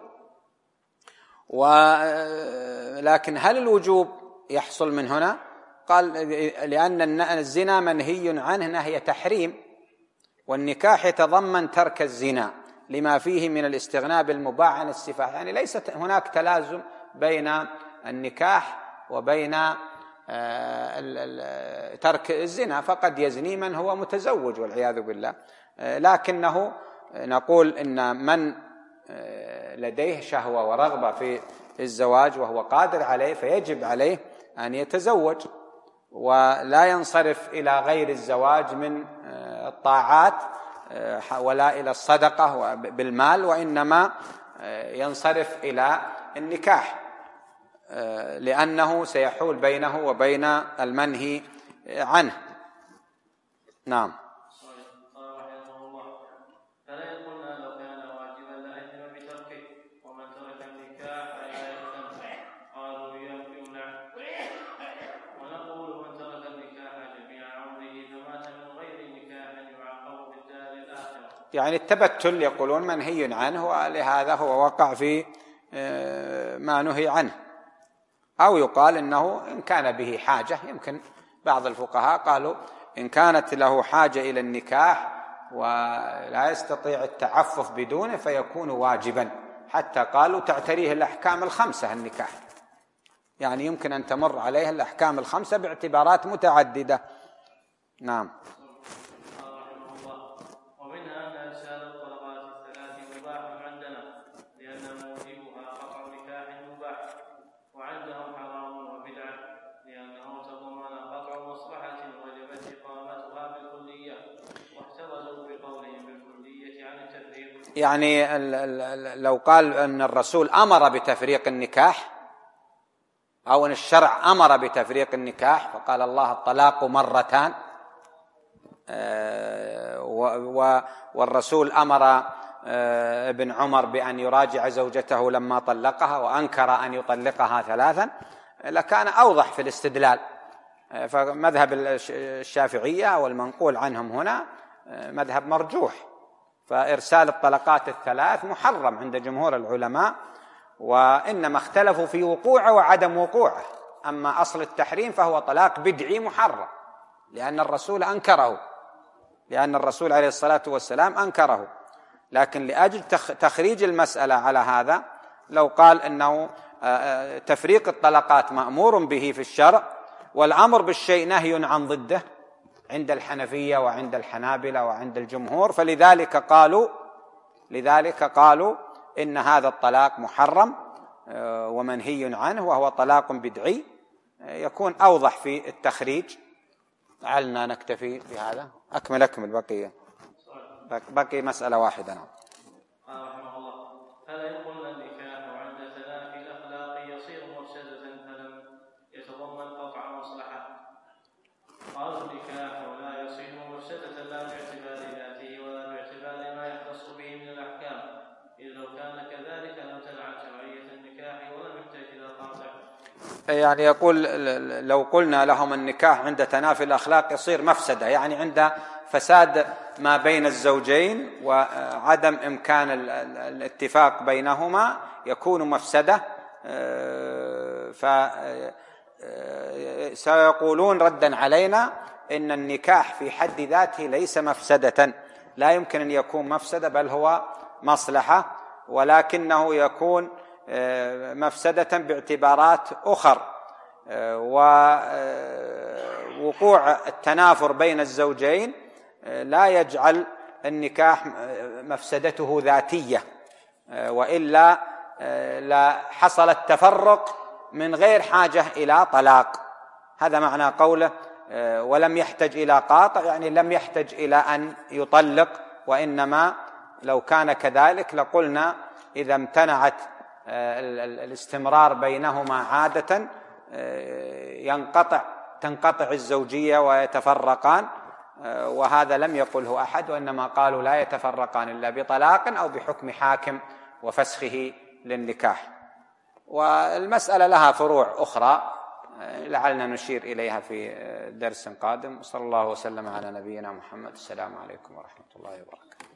ولكن هل الوجوب يحصل من هنا؟ قال لأن الزنا منهي عنه نهي تحريم، والنكاح يتضمن ترك الزنا لما فيه من الاستغناء بالمباح عن السفاح، يعني ليست هناك تلازم بين النكاح وبين ترك الزنا، فقد يزني من هو متزوج والعياذ بالله. لكنه نقول إن من لديه شهوة ورغبة في الزواج وهو قادر عليه فيجب عليه أن يتزوج، ولا ينصرف إلى غير الزواج من الطاعات ولا إلى الصدقة بالمال، وإنما ينصرف إلى النكاح، لأنه سيحول بينه وبين المنهي عنه. نعم. يعني التبتل يقولون منهي عنه، ولهذا هو وقع في ما نهي عنه. أو يقال إنه إن كان به حاجة، يمكن بعض الفقهاء قالوا إن كانت له حاجة إلى النكاح ولا يستطيع التعفف بدونه فيكون واجبا، حتى قالوا تعتريه الأحكام الخمسة النكاح، يعني يمكن أن تمر عليه الأحكام الخمسة باعتبارات متعددة. نعم. يعني لو قال أن الرسول أمر بتفريق النكاح أو أن الشرع أمر بتفريق النكاح، فقال الله الطلاق مرتان، والرسول أمر ابن عمر بأن يراجع زوجته لما طلقها وأنكر أن يطلقها ثلاثا، لكان أوضح في الاستدلال. فمذهب الشافعية والمنقول عنهم هنا مذهب مرجوح، فإرسال الطلقات الثلاث محرم عند جمهور العلماء، وإنما اختلفوا في وقوعه وعدم وقوعه. أما أصل التحريم فهو طلاق بدعي محرم، لأن الرسول أنكره، لأن الرسول عليه الصلاة والسلام أنكره. لكن لأجل تخريج المسألة على هذا، لو قال إنه تفريق الطلقات مأمور به في الشرع، والأمر بالشيء نهي عن ضده عند الحنفية وعند الحنابلة وعند الجمهور، فلذلك قالوا إن هذا الطلاق محرم ومنهي عنه وهو طلاق بدعي، يكون أوضح في التخريج. لعلنا نكتفي بهذا. أكمل بقي مسألة واحدة. نعم. قال رحمه الله: فلا يقول النكاح عند تلافي الأخلاق يصير مفسدة فلم يتضمن قطع مصلحة. قالوا النكاح لا يصير مفسدة لا باعتبار ذاته ولا باعتبار ما يختص به من الأحكام، إذ لو كان كذلك لم تنع شرعية النكاح ولم يحتاج إلى قاطع. يعني يقول لو قلنا لهم النكاح عند تنافي الأخلاق يصير مفسدة، يعني عند فساد ما بين الزوجين وعدم إمكان الاتفاق بينهما يكون مفسدة، فسيقولون ردا علينا إن النكاح في حد ذاته ليس مفسدة، لا يمكن أن يكون مفسدة بل هو مصلحة، ولكنه يكون مفسدة باعتبارات أخر، ووقوع التنافر بين الزوجين لا يجعل النكاح مفسدته ذاتية، وإلا لا حصل التفرق من غير حاجة إلى طلاق. هذا معنى قوله ولم يحتج إلى قاطع، يعني لم يحتج إلى أن يطلق، وإنما لو كان كذلك لقلنا إذا امتنعت الاستمرار بينهما عادة تنقطع الزوجية ويتفرقان، وهذا لم يقله أحد، وإنما قالوا لا يتفرقان إلا بطلاق أو بحكم حاكم وفسخه للنكاح. والمسألة لها فروع أخرى لعلنا نشير إليها في درس قادم. صلى الله وسلم على نبينا محمد. السلام عليكم ورحمة الله وبركاته.